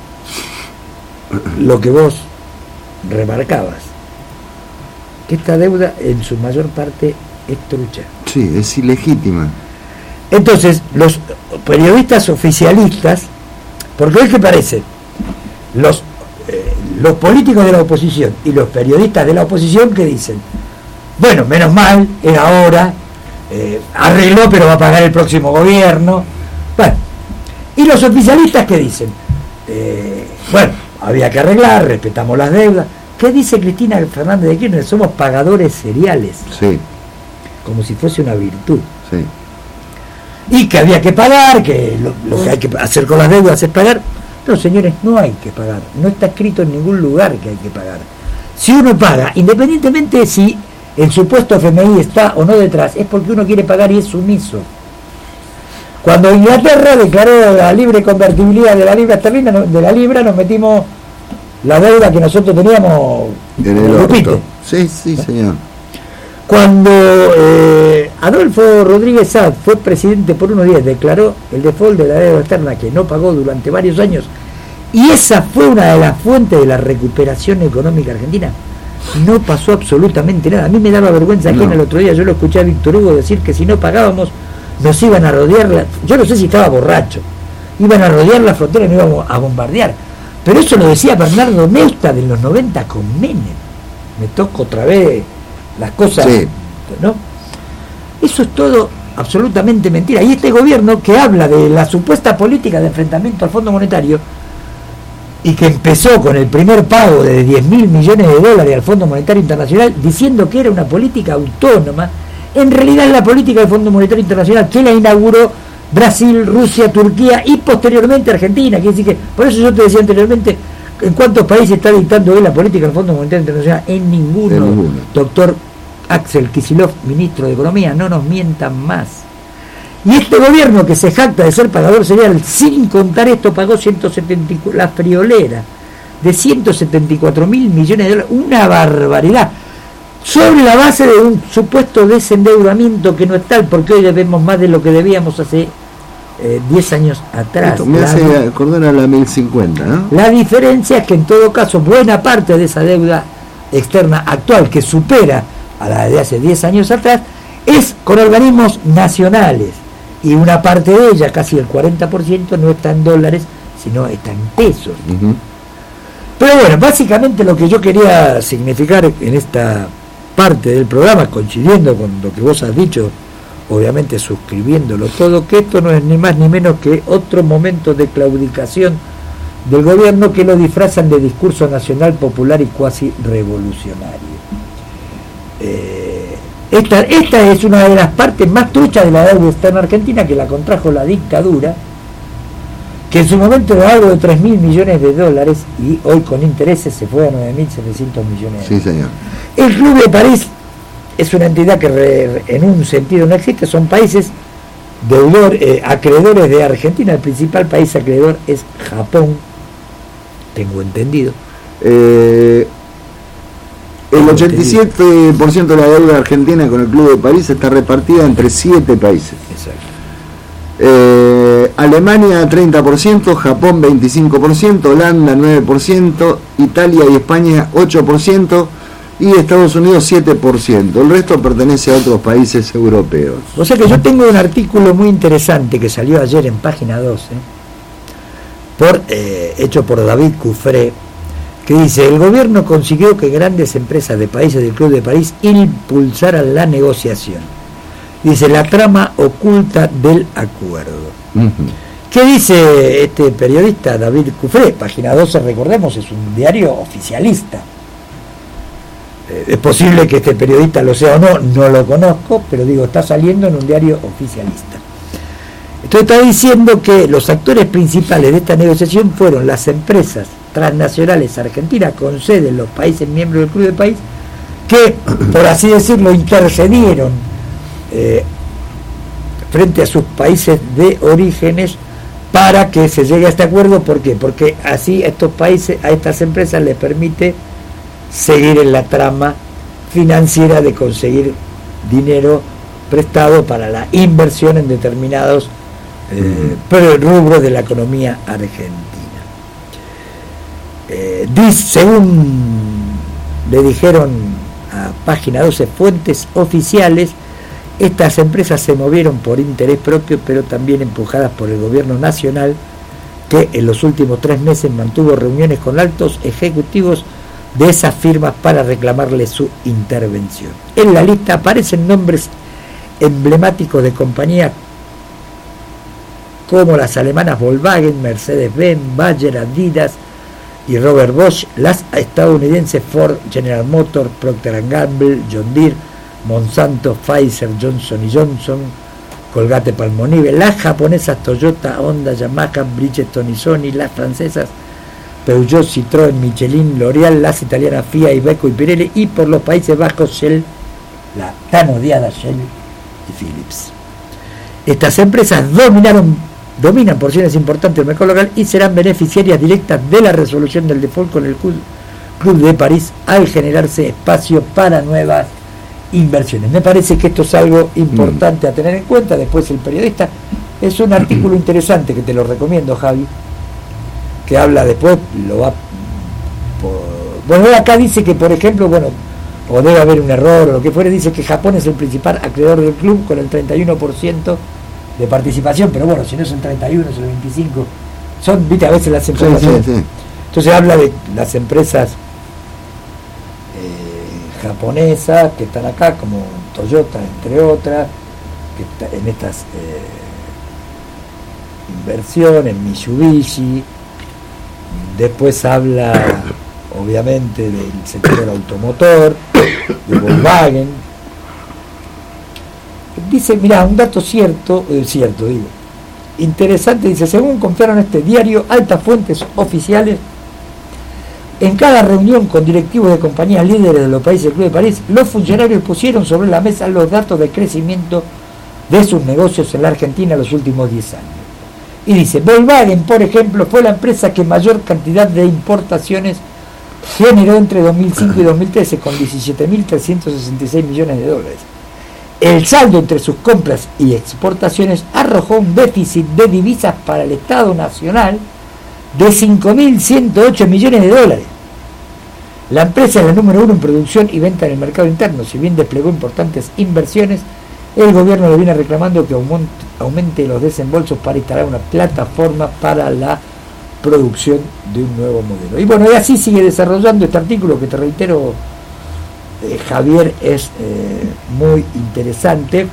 lo que vos remarcabas, que esta deuda en su mayor parte es trucha. Sí, es ilegítima. Entonces, los periodistas oficialistas, porque hoy que parece, los, eh, los políticos de la oposición y los periodistas de la oposición que dicen, bueno, menos mal, es ahora, eh, arregló pero va a pagar el próximo gobierno. Bueno, y los oficialistas que dicen, eh, bueno, había que arreglar, respetamos las deudas. ¿Qué dice Cristina Fernández de Kirchner? Somos pagadores seriales. Sí. Como si fuese una virtud. Sí. Y que había que pagar, que lo, lo que hay que hacer con las deudas es pagar. No, señores, no hay que pagar. No está escrito en ningún lugar que hay que pagar. Si uno paga, independientemente si el supuesto F M I está o no detrás, es porque uno quiere pagar y es sumiso. Cuando Inglaterra declaró la libre convertibilidad de la libra esterlina, de la libra, nos metimos la deuda que nosotros teníamos en el orto. Sí, sí, señor. Cuando eh, Adolfo Rodríguez Saad fue presidente por unos días, declaró el default de la deuda externa que no pagó durante varios años, y esa fue una de las fuentes de la recuperación económica argentina. No pasó absolutamente nada. A mí me daba vergüenza aquí no. En el otro día yo lo escuché a Víctor Hugo decir que si no pagábamos nos iban a rodear, la, yo no sé si estaba borracho, iban a rodear la frontera y nos íbamos a bombardear. Pero eso lo decía Bernardo Neustadt en los noventa con Menem. Me toco otra vez las cosas, sí. ¿no? Eso es todo absolutamente mentira. Y este gobierno que habla de la supuesta política de enfrentamiento al Fondo Monetario y que empezó con el primer pago de diez mil millones de dólares al Fondo Monetario Internacional diciendo que era una política autónoma, en realidad es la política del Fondo Monetario Internacional que la inauguró Brasil, Rusia, Turquía y posteriormente Argentina. Quiere decir que, por eso yo te decía anteriormente, ¿en cuántos países está dictando hoy la política del Fondo Monetario Internacional? En ninguno, en ninguno. Doctor Axel Kicillof, ministro de Economía, no nos mientan más. Y este gobierno que se jacta de ser pagador serial, sin contar esto, pagó ciento setenta y cuatro, la friolera de ciento setenta y cuatro mil millones de dólares, una barbaridad, sobre la base de un supuesto desendeudamiento que no es tal, porque hoy debemos más de lo que debíamos hace eh, diez años atrás. Esto me la, hace acordar a la mil cincuenta, ¿no? La diferencia es que en todo caso buena parte de esa deuda externa actual, que supera a la de hace diez años atrás, es con organismos nacionales, y una parte de ella, casi el cuarenta por ciento, no está en dólares, sino está en pesos. Uh-huh. Pero bueno, básicamente lo que yo quería significar en esta parte del programa, coincidiendo con lo que vos has dicho, obviamente suscribiéndolo todo, que esto no es ni más ni menos que otro momento de claudicación del gobierno que lo disfrazan de discurso nacional, popular y cuasi revolucionario. Eh, esta, esta es una de las partes más truchas de la deuda externa argentina, que la contrajo la dictadura, que en su momento era algo de tres mil millones de dólares y hoy con intereses se fue a nueve mil setecientos millones de dólares. Sí, señor. El Club de París es una entidad que re, en un sentido no existe, son países deudor, eh, acreedores de Argentina. El principal país acreedor es Japón, tengo entendido. Eh, el ochenta y siete por ciento de la deuda argentina con el Club de París está repartida entre siete países. Exacto. Eh, Alemania treinta por ciento, Japón veinticinco por ciento, Holanda nueve por ciento, Italia y España ocho por ciento y Estados Unidos siete por ciento. El resto pertenece a otros países europeos. O sea que yo tengo un artículo muy interesante que salió ayer en página doce, por, eh, hecho por David Cufré, que dice: el gobierno consiguió que grandes empresas de países del Club de París impulsaran la negociación. Dice, la trama oculta del acuerdo. Uh-huh. ¿Qué dice este periodista David Cufré? Página doce, recordemos, es un diario oficialista. Eh, es posible que este periodista lo sea o no, no lo conozco, pero digo, está saliendo en un diario oficialista. Entonces está diciendo que los actores principales de esta negociación fueron las empresas transnacionales argentinas con sede en los países miembros del Club de París, que, por así decirlo, intercedieron Eh, frente a sus países de orígenes para que se llegue a este acuerdo. ¿Por qué? Porque así a estos países, a estas empresas les permite seguir en la trama financiera de conseguir dinero prestado para la inversión en determinados eh, uh-huh. rubros de la economía argentina. Eh, dice, según le dijeron a página doce fuentes oficiales, estas empresas se movieron por interés propio, pero también empujadas por el gobierno nacional, que en los últimos tres meses mantuvo reuniones con altos ejecutivos de esas firmas para reclamarle su intervención. En la lista aparecen nombres emblemáticos de compañías como las alemanas Volkswagen, Mercedes-Benz, Bayer, Adidas y Robert Bosch, las estadounidenses Ford, General Motors, Procter and Gamble, John Deere, Monsanto, Pfizer, Johnson y Johnson, Colgate-Palmolive, las japonesas Toyota, Honda, Yamaha, Bridgestone y Sony, las francesas Peugeot, Citroën, Michelin, L'Oreal, las italianas Fiat, Iveco y Pirelli, y por los Países Bajos Shell, la tan odiada Shell y Philips. Estas empresas dominaron, dominan porciones importantes del mercado local y serán beneficiarias directas de la resolución del default con el Club de París al generarse espacio para nuevas inversiones. Me parece que esto es algo importante a tener en cuenta. Después el periodista, es un artículo interesante que te lo recomiendo, Javi, que habla después, lo va por, bueno, acá dice que, por ejemplo, bueno, o debe haber un error o lo que fuere, dice que Japón es el principal acreedor del club con el treinta y uno por ciento de participación, pero bueno, si no son treinta y uno, son veinticinco, son, viste, a veces las empresas, sí, sí, sí. Entonces habla de las empresas japonesas que están acá, como Toyota, entre otras, que está en estas eh, inversiones, Mitsubishi. Después habla, obviamente, del sector automotor, de Volkswagen. Dice, mira, un dato cierto, eh, cierto, digo, interesante, dice, según confiaron este diario, altas fuentes oficiales, en cada reunión con directivos de compañías líderes de los países del Club de París, los funcionarios pusieron sobre la mesa los datos de crecimiento de sus negocios en la Argentina en los últimos diez años. Y dice, Volkswagen, por ejemplo, fue la empresa que mayor cantidad de importaciones generó entre dos mil cinco y dos mil trece, con diecisiete mil trescientos sesenta y seis millones de dólares. El saldo entre sus compras y exportaciones arrojó un déficit de divisas para el Estado Nacional de cinco mil ciento ocho millones de dólares. La empresa es la número uno en producción y venta en el mercado interno. Si bien desplegó importantes inversiones, el gobierno le viene reclamando que aumente los desembolsos para instalar una plataforma para la producción de un nuevo modelo. Y bueno, y así sigue desarrollando este artículo que, te reitero, eh, Javier, es eh, muy interesante,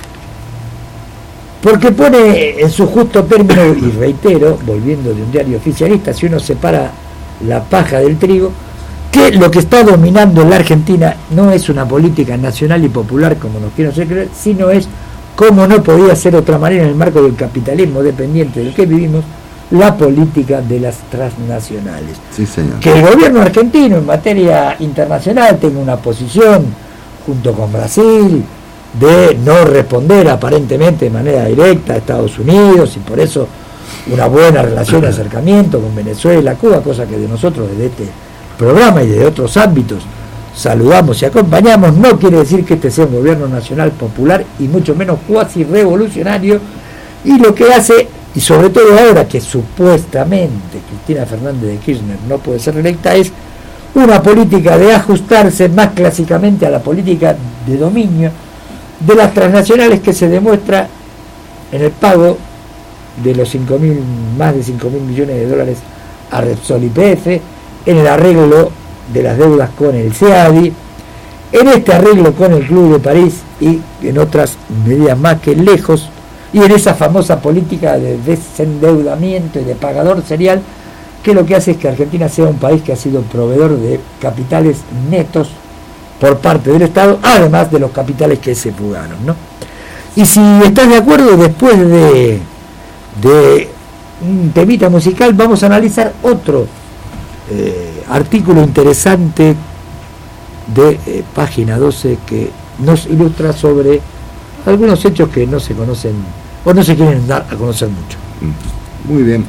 porque pone en su justo término, y reitero, volviendo de un diario oficialista, si uno separa la paja del trigo, que lo que está dominando en la Argentina no es una política nacional y popular como nos quieren hacer creer, sino es, como no podía ser de otra manera en el marco del capitalismo dependiente del que vivimos, la política de las transnacionales. Sí, señor. Que el gobierno argentino en materia internacional tenga una posición junto con Brasil de no responder aparentemente de manera directa a Estados Unidos, y por eso una buena relación de acercamiento con Venezuela, Cuba, cosa que de nosotros desde este programa y de otros ámbitos saludamos y acompañamos, no quiere decir que este sea un gobierno nacional popular y mucho menos cuasi revolucionario, y lo que hace, y sobre todo ahora que supuestamente Cristina Fernández de Kirchner no puede ser reelecta, es una política de ajustarse más clásicamente a la política de dominio de las transnacionales, que se demuestra en el pago de los cinco mil, más de cinco mil millones de dólares a Repsol y P F, en el arreglo de las deudas con el SEADI, en este arreglo con el Club de París y en otras medidas más, que lejos, y en esa famosa política de desendeudamiento y de pagador serial, que lo que hace es que Argentina sea un país que ha sido proveedor de capitales netos por parte del Estado, además de los capitales que se fugaron, ¿no? Y si estás de acuerdo, después de, de un temita musical, vamos a analizar otro eh, artículo interesante de eh, página doce, que nos ilustra sobre algunos hechos que no se conocen o no se quieren dar a conocer mucho. Muy bien.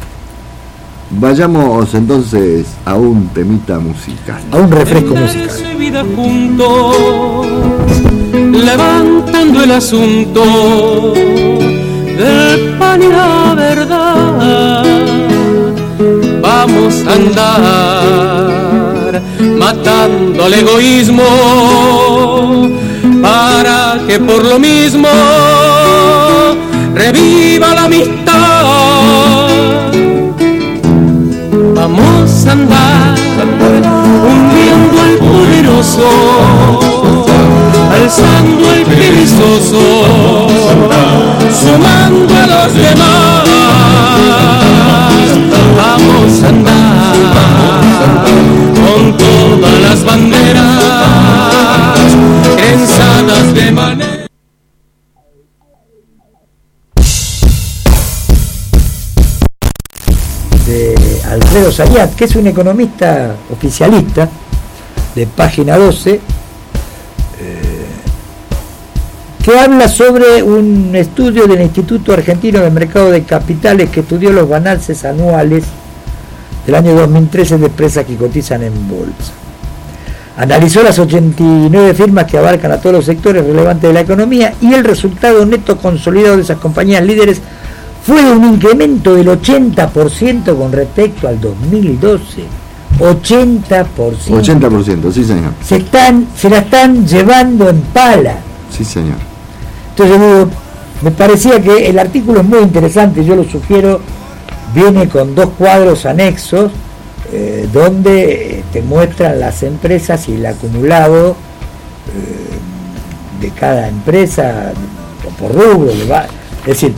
Vayamos entonces a un temita musical. A un refresco musical. Vida juntos, levantando el asunto del pan y la verdad. Vamos a andar matando el egoísmo para que por lo mismo reviva la amistad. Vamos a andar hundiendo al poderoso, alzando al perezoso, sumando a los demás. Vamos a andar con todas las banderas trenzadas de manera. De Alfredo Zayat, que es un economista oficialista de página doce, eh, que habla sobre un estudio del Instituto Argentino del Mercado de Capitales, que estudió los balances anuales del año dos mil trece de empresas que cotizan en bolsa. Analizó las ochenta y nueve firmas que abarcan a todos los sectores relevantes de la economía, y el resultado neto consolidado de esas compañías líderes fue de un incremento del ochenta por ciento con respecto al dos mil doce. ochenta por ciento. ochenta por ciento, sí, señor. Se, están, se la están llevando en pala. Sí, señor. Entonces, digo, me parecía que el artículo es muy interesante, yo lo sugiero, viene con dos cuadros anexos, eh, donde te muestran las empresas y el acumulado eh, de cada empresa o por rubro. Es decir,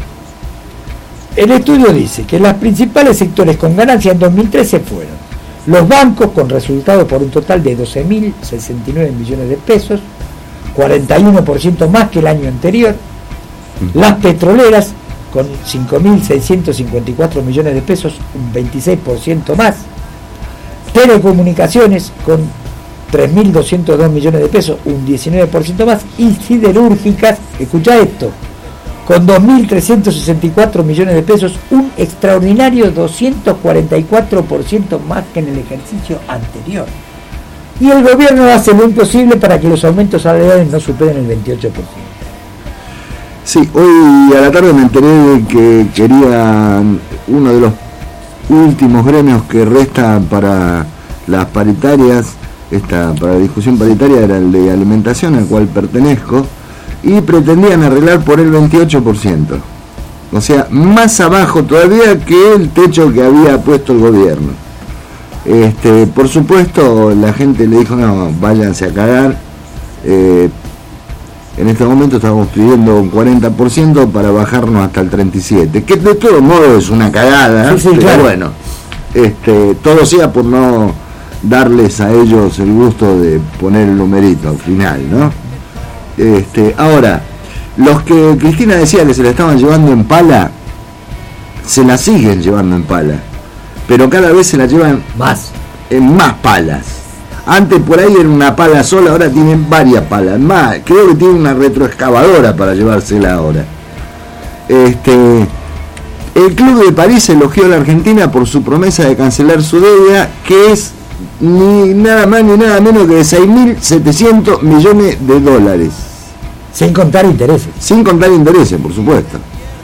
el estudio dice que los principales sectores con ganancia en dos mil trece fueron los bancos, con resultados por un total de doce mil sesenta y nueve millones de pesos, cuarenta y uno por ciento más que el año anterior; las petroleras, con cinco mil seiscientos cincuenta y cuatro millones de pesos, un veintiséis por ciento más; telecomunicaciones, con tres mil doscientos dos millones de pesos, un diecinueve por ciento más; y siderúrgicas, escucha esto, con dos mil trescientos sesenta y cuatro millones de pesos, un extraordinario doscientos cuarenta y cuatro por ciento más que en el ejercicio anterior. Y el gobierno hace lo imposible para que los aumentos salariales no superen el veintiocho por ciento. Sí, hoy a la tarde me enteré de que querían, uno de los últimos gremios que resta para las paritarias, esta, para la discusión paritaria, era el de alimentación, al cual pertenezco, y pretendían arreglar por el veintiocho por ciento. O sea, más abajo todavía que el techo que había puesto el gobierno. Este, por supuesto, la gente le dijo, no, váyanse a cagar. Eh, en este momento estamos pidiendo un cuarenta por ciento para bajarnos hasta el treinta y siete por ciento, que de todos modos es una cagada, sí, sí, pero claro. Bueno, este, todo sea por no darles a ellos el gusto de poner el numerito al final, ¿no? Este, ahora, los que Cristina decía que se la estaban llevando en pala, se la siguen llevando en pala, pero cada vez se la llevan más, en más palas. Antes por ahí era una pala sola, ahora tienen varias palas. Más, creo que tienen una retroexcavadora para llevársela ahora. Este, el Club de París elogió a la Argentina por su promesa de cancelar su deuda, que es ni nada más ni nada menos que de seis mil setecientos millones de dólares. Sin contar intereses. Sin contar intereses, por supuesto.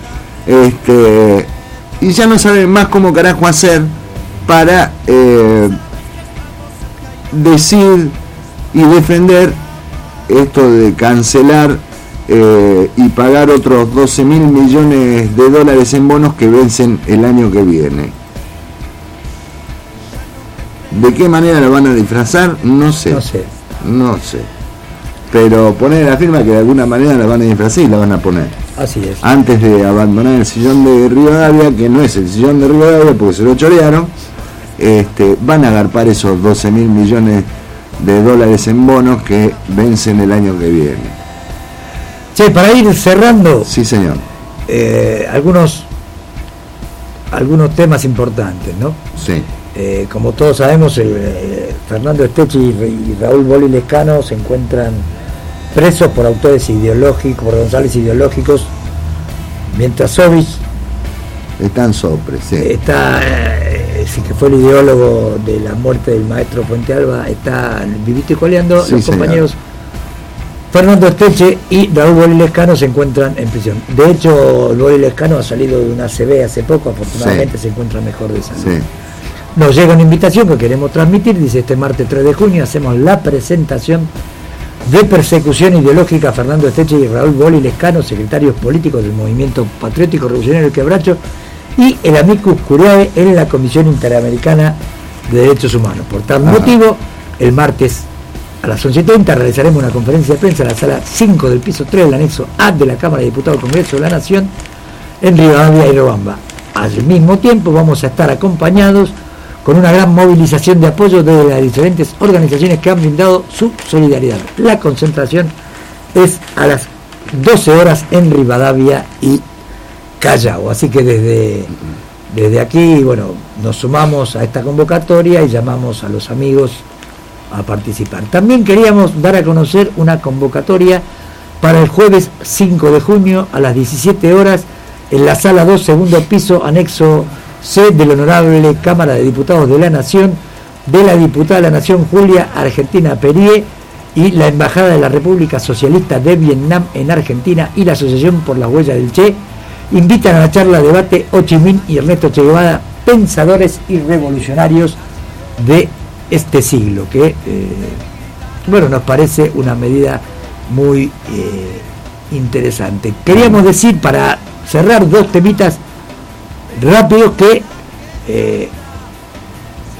Este, y ya no saben más cómo carajo hacer para eh, decir y defender esto de cancelar eh, y pagar otros doce mil millones de dólares en bonos que vencen el año que viene. ¿De qué manera lo van a disfrazar? No sé. No sé. No sé. Pero poner la firma que de alguna manera la van a disfrazar y la van a poner. Así es. Antes de abandonar el sillón de Rivadavia, que no es el sillón de Rivadavia porque se lo chorearon, este, van a agarpar esos doce mil millones de dólares en bonos que vencen el año que viene. Che, para ir cerrando. Sí, señor. Eh, algunos, algunos temas importantes, ¿no? Sí. Eh, como todos sabemos, el, eh, Fernando Estechi y, y Raúl Boli Lescano se encuentran presos por autores ideológicos, por responsables ideológicos, mientras Sovich están sopres, sí. está, eh, sí, que fue el ideólogo de la muerte del maestro Puente Alba, está vivito y coleando. Sí, los señor. Compañeros Fernando Esteche y Raúl Boli Lescano se encuentran en prisión. De hecho, el Boli Lescano ha salido de una A C V hace poco, afortunadamente sí. Se encuentra mejor de salud. Sí. Nos llega una invitación que queremos transmitir, dice: este martes tres de junio hacemos la presentación de persecución ideológica a Fernando Esteche y Raúl Boli Lescano, secretarios políticos del Movimiento Patriótico Revolucionario El Quebracho, y el amicus curiae en la Comisión Interamericana de Derechos Humanos. Por tal Ajá. motivo, el martes a las once y treinta realizaremos una conferencia de prensa en la sala cinco del piso tres del anexo A de la Cámara de Diputados del Congreso de la Nación en Rivadavia y Riobamba. Al mismo tiempo vamos a estar acompañados con una gran movilización de apoyo de las diferentes organizaciones que han brindado su solidaridad. La concentración es a las doce horas en Rivadavia y Callao. Así que desde, desde aquí, bueno, nos sumamos a esta convocatoria y llamamos a los amigos a participar. También queríamos dar a conocer una convocatoria para el jueves cinco de junio a las diecisiete horas en la sala dos, segundo piso, anexo C de la Honorable Cámara de Diputados de la Nación, de la diputada de la Nación Julia Argentina Perie y la Embajada de la República Socialista de Vietnam en Argentina y la Asociación por las Huellas del Che invitan a la charla debate Ho Chi Minh y Ernesto Che Guevara, pensadores y revolucionarios de este siglo, que eh, bueno, nos parece una medida muy eh, interesante. Queríamos decir, para cerrar, dos temitas rápido, que eh,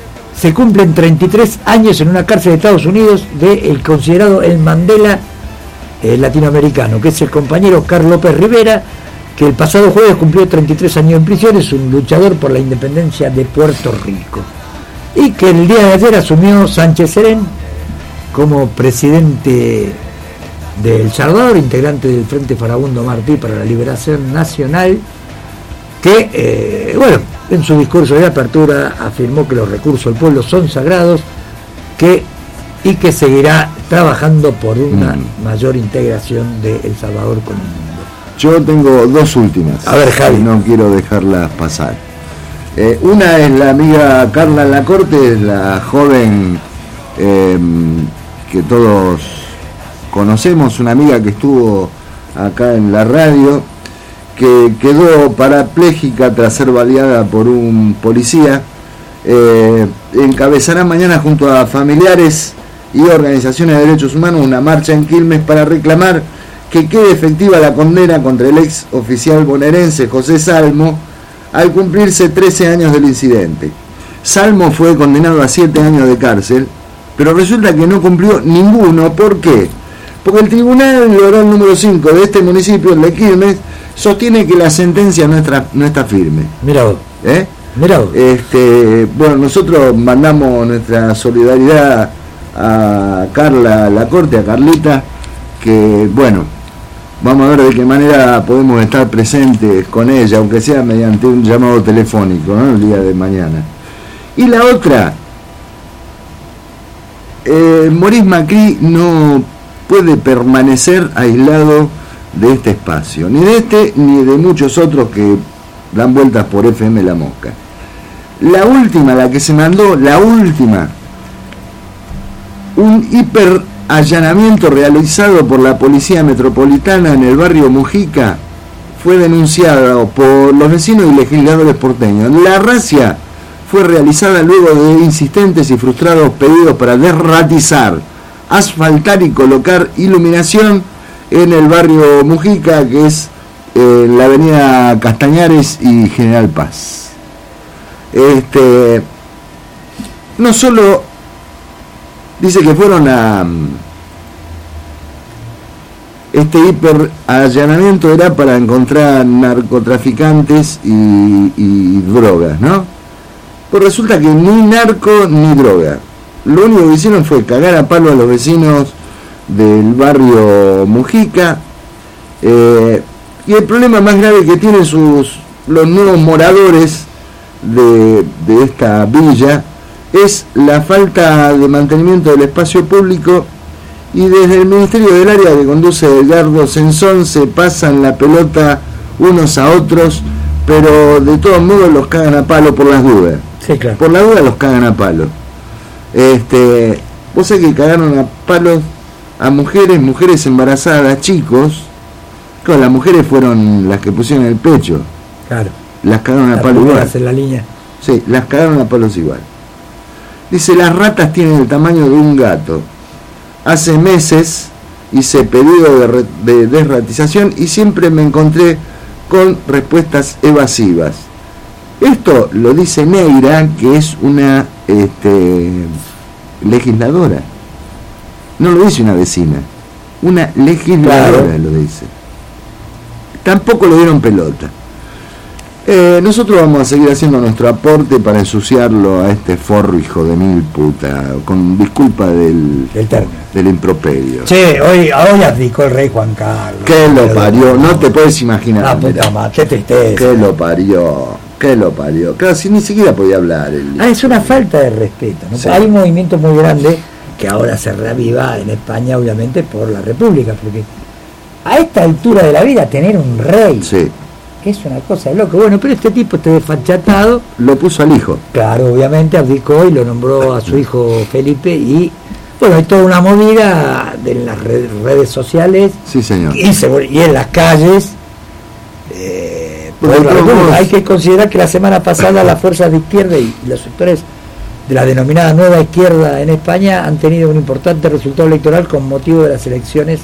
se cumplen treinta y tres años en una cárcel de Estados Unidos del considerado el Mandela eh, latinoamericano, que es el compañero Carlos López Rivera, que el pasado jueves cumplió treinta y tres años en prisión. Es un luchador por la independencia de Puerto Rico, y que el día de ayer asumió Sánchez Serén como presidente de El Salvador, integrante del Frente Farabundo Martí para la Liberación Nacional, que, eh, bueno, en su discurso de apertura afirmó que los recursos del pueblo son sagrados, que y que seguirá trabajando por una mm. mayor integración de El Salvador con el mundo. Yo tengo dos últimas. A ver, Javi. No quiero dejarlas pasar. Eh, una es la amiga Carla Lacorte, la joven eh, que todos conocemos, una amiga que estuvo acá en la radio, que quedó parapléjica tras ser baleada por un policía. Eh, encabezará mañana junto a familiares y organizaciones de derechos humanos una marcha en Quilmes para reclamar que quede efectiva la condena contra el ex oficial bonaerense José Salmo al cumplirse trece años del incidente. Salmo fue condenado a siete años de cárcel, pero resulta que no cumplió ninguno. ¿Por qué? Porque el Tribunal Oral número cinco de este municipio, el de Quilmes, sostiene que la sentencia no está, no está firme. Mira vos. ¿Eh? Mira vos. Este, bueno, nosotros mandamos nuestra solidaridad a Carla Lacorte, a Carlita, que, bueno, vamos a ver de qué manera podemos estar presentes con ella, aunque sea mediante un llamado telefónico, ¿no?, el día de mañana. Y la otra, eh, Maurice Macri no puede permanecer aislado de este espacio, ni de este ni de muchos otros que dan vueltas por F M La Mosca. La última, la que se mandó, la última, un hiper allanamiento realizado por la Policía Metropolitana en el barrio Mujica, fue denunciado por los vecinos y legisladores porteños. La razzia fue realizada luego de insistentes y frustrados pedidos para desratizar, asfaltar y colocar iluminación en el barrio Mujica, que es eh, la avenida Castañares y General Paz. Este, no solo dice que fueron a este hiper allanamiento era para encontrar narcotraficantes y, y drogas, ¿no? Pues resulta que ni narco ni droga. Lo único que hicieron fue cagar a palo a los vecinos del barrio Mujica, eh, y el problema más grave que tienen sus los nuevos moradores de, de esta villa es la falta de mantenimiento del espacio público, y desde el Ministerio del Área que conduce Edgardo Sensón se pasan la pelota unos a otros, pero de todos modos los cagan a palo por las dudas. Sí, claro. Por las dudas los cagan a palo. Este, vos sabés que cagaron a palos a mujeres, mujeres embarazadas, chicos. Claro, las mujeres fueron las que pusieron el pecho. Claro. Las cagaron a palo igual. En la línea. Sí, las cagaron a palos igual. Dice, las ratas tienen el tamaño de un gato. Hace meses hice pedido de, re, de desratización y siempre me encontré con respuestas evasivas. Esto lo dice Neira, que es una este, legisladora. No lo dice una vecina. Una legisladora, claro, lo dice. Tampoco le dieron pelota. Eh, nosotros vamos a seguir haciendo nuestro aporte para ensuciarlo a este forro hijo de mil puta, con disculpa del, del improperio. Che, hoy, hoy abdicó el rey Juan Carlos. ¿Qué lo parió? No te puedes imaginar. La puta madre, qué tristeza. ¿Qué lo parió? ¿Qué lo parió? Claro, si ni siquiera podía hablar. El... Ah, es una falta de respeto, ¿no? Sí. Hay un movimiento muy grande que ahora se reaviva en España, obviamente, por la República, porque a esta altura de la vida tener un rey... Sí. Es una cosa de loco. Bueno, pero este tipo, este desfachatado, lo puso al hijo. Claro, obviamente abdicó y lo nombró a su hijo Felipe, y bueno, hay toda una movida de las redes, redes sociales. Sí, señor. Y, y en las calles. Eh, por la hay que considerar que la semana pasada las fuerzas de izquierda y los sectores de la denominada nueva izquierda en España han tenido un importante resultado electoral con motivo de las elecciones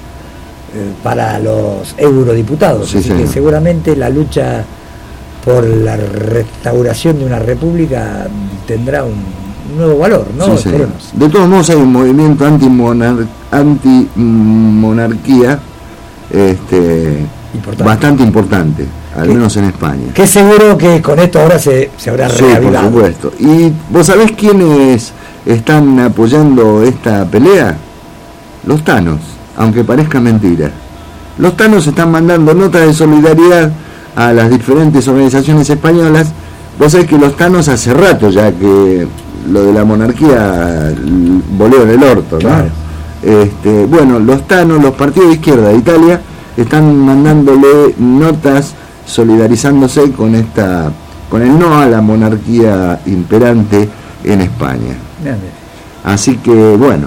para los eurodiputados. Sí, así señor. Que seguramente la lucha por la restauración de una república tendrá un, un nuevo valor, ¿no? Sí, sí. Esperemos. De todos modos hay un movimiento anti-monar- anti-monarquía este, Importante. bastante importante, al ¿Qué? menos en España. Que seguro que con esto ahora se, se habrá Sí, por reavivado. supuesto. ¿Y vos sabés quiénes están apoyando esta pelea? Los tanos, aunque parezca mentira. Los tanos están mandando notas de solidaridad a las diferentes organizaciones españolas. Vos sabés que los tanos hace rato ya que lo de la monarquía l- voló en el orto, ¿no? Claro. Este, bueno, los tanos, los partidos de izquierda de Italia, están mandándole notas solidarizándose con esta, con el no a la monarquía imperante en España. Bien, bien. Así que bueno,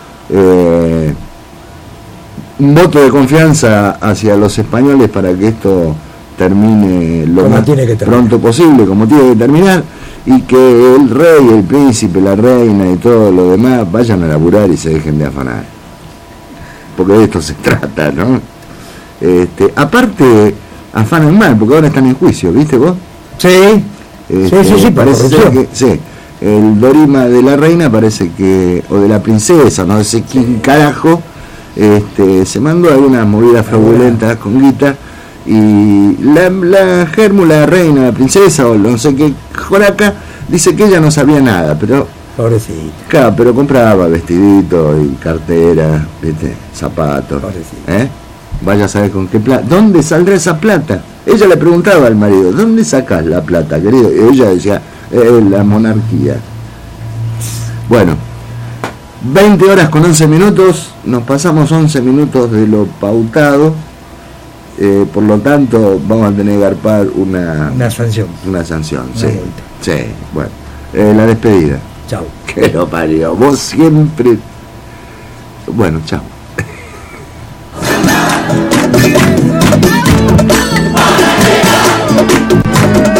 eh, un voto de confianza hacia los españoles para que esto termine lo Como más tiene que terminar. pronto posible, como tiene que terminar, y que el rey, el príncipe, la reina y todo lo demás vayan a laburar y se dejen de afanar. Porque de esto se trata, ¿no? Este, aparte, afanan mal, porque ahora están en juicio, ¿viste vos? Sí, Este, sí, sí, sí, por parece ser corrupción. que, sí, el dorima de la reina parece que, o de la princesa, no sé quién carajo, este, se mandó algunas movidas fraudulentas con guita, y la, la gérmula reina, la princesa, o no sé qué joraca, dice que ella no sabía nada, pero, Pobrecita. claro, pero compraba vestiditos y cartera, ¿viste? Zapatos, Pobrecita. ¿eh? Vaya a saber con qué plata. ¿Dónde saldrá esa plata? Ella le preguntaba al marido, ¿dónde sacas la plata, querido? Y ella decía, eh, la monarquía. Bueno, veinte horas con once minutos, nos pasamos once minutos de lo pautado, eh, por lo tanto vamos a tener que garpar una, Una sanción. una sanción. Una Sí, multa. sí, bueno. Eh, la despedida. Chau. Que lo parió. Vos siempre... Bueno, chao.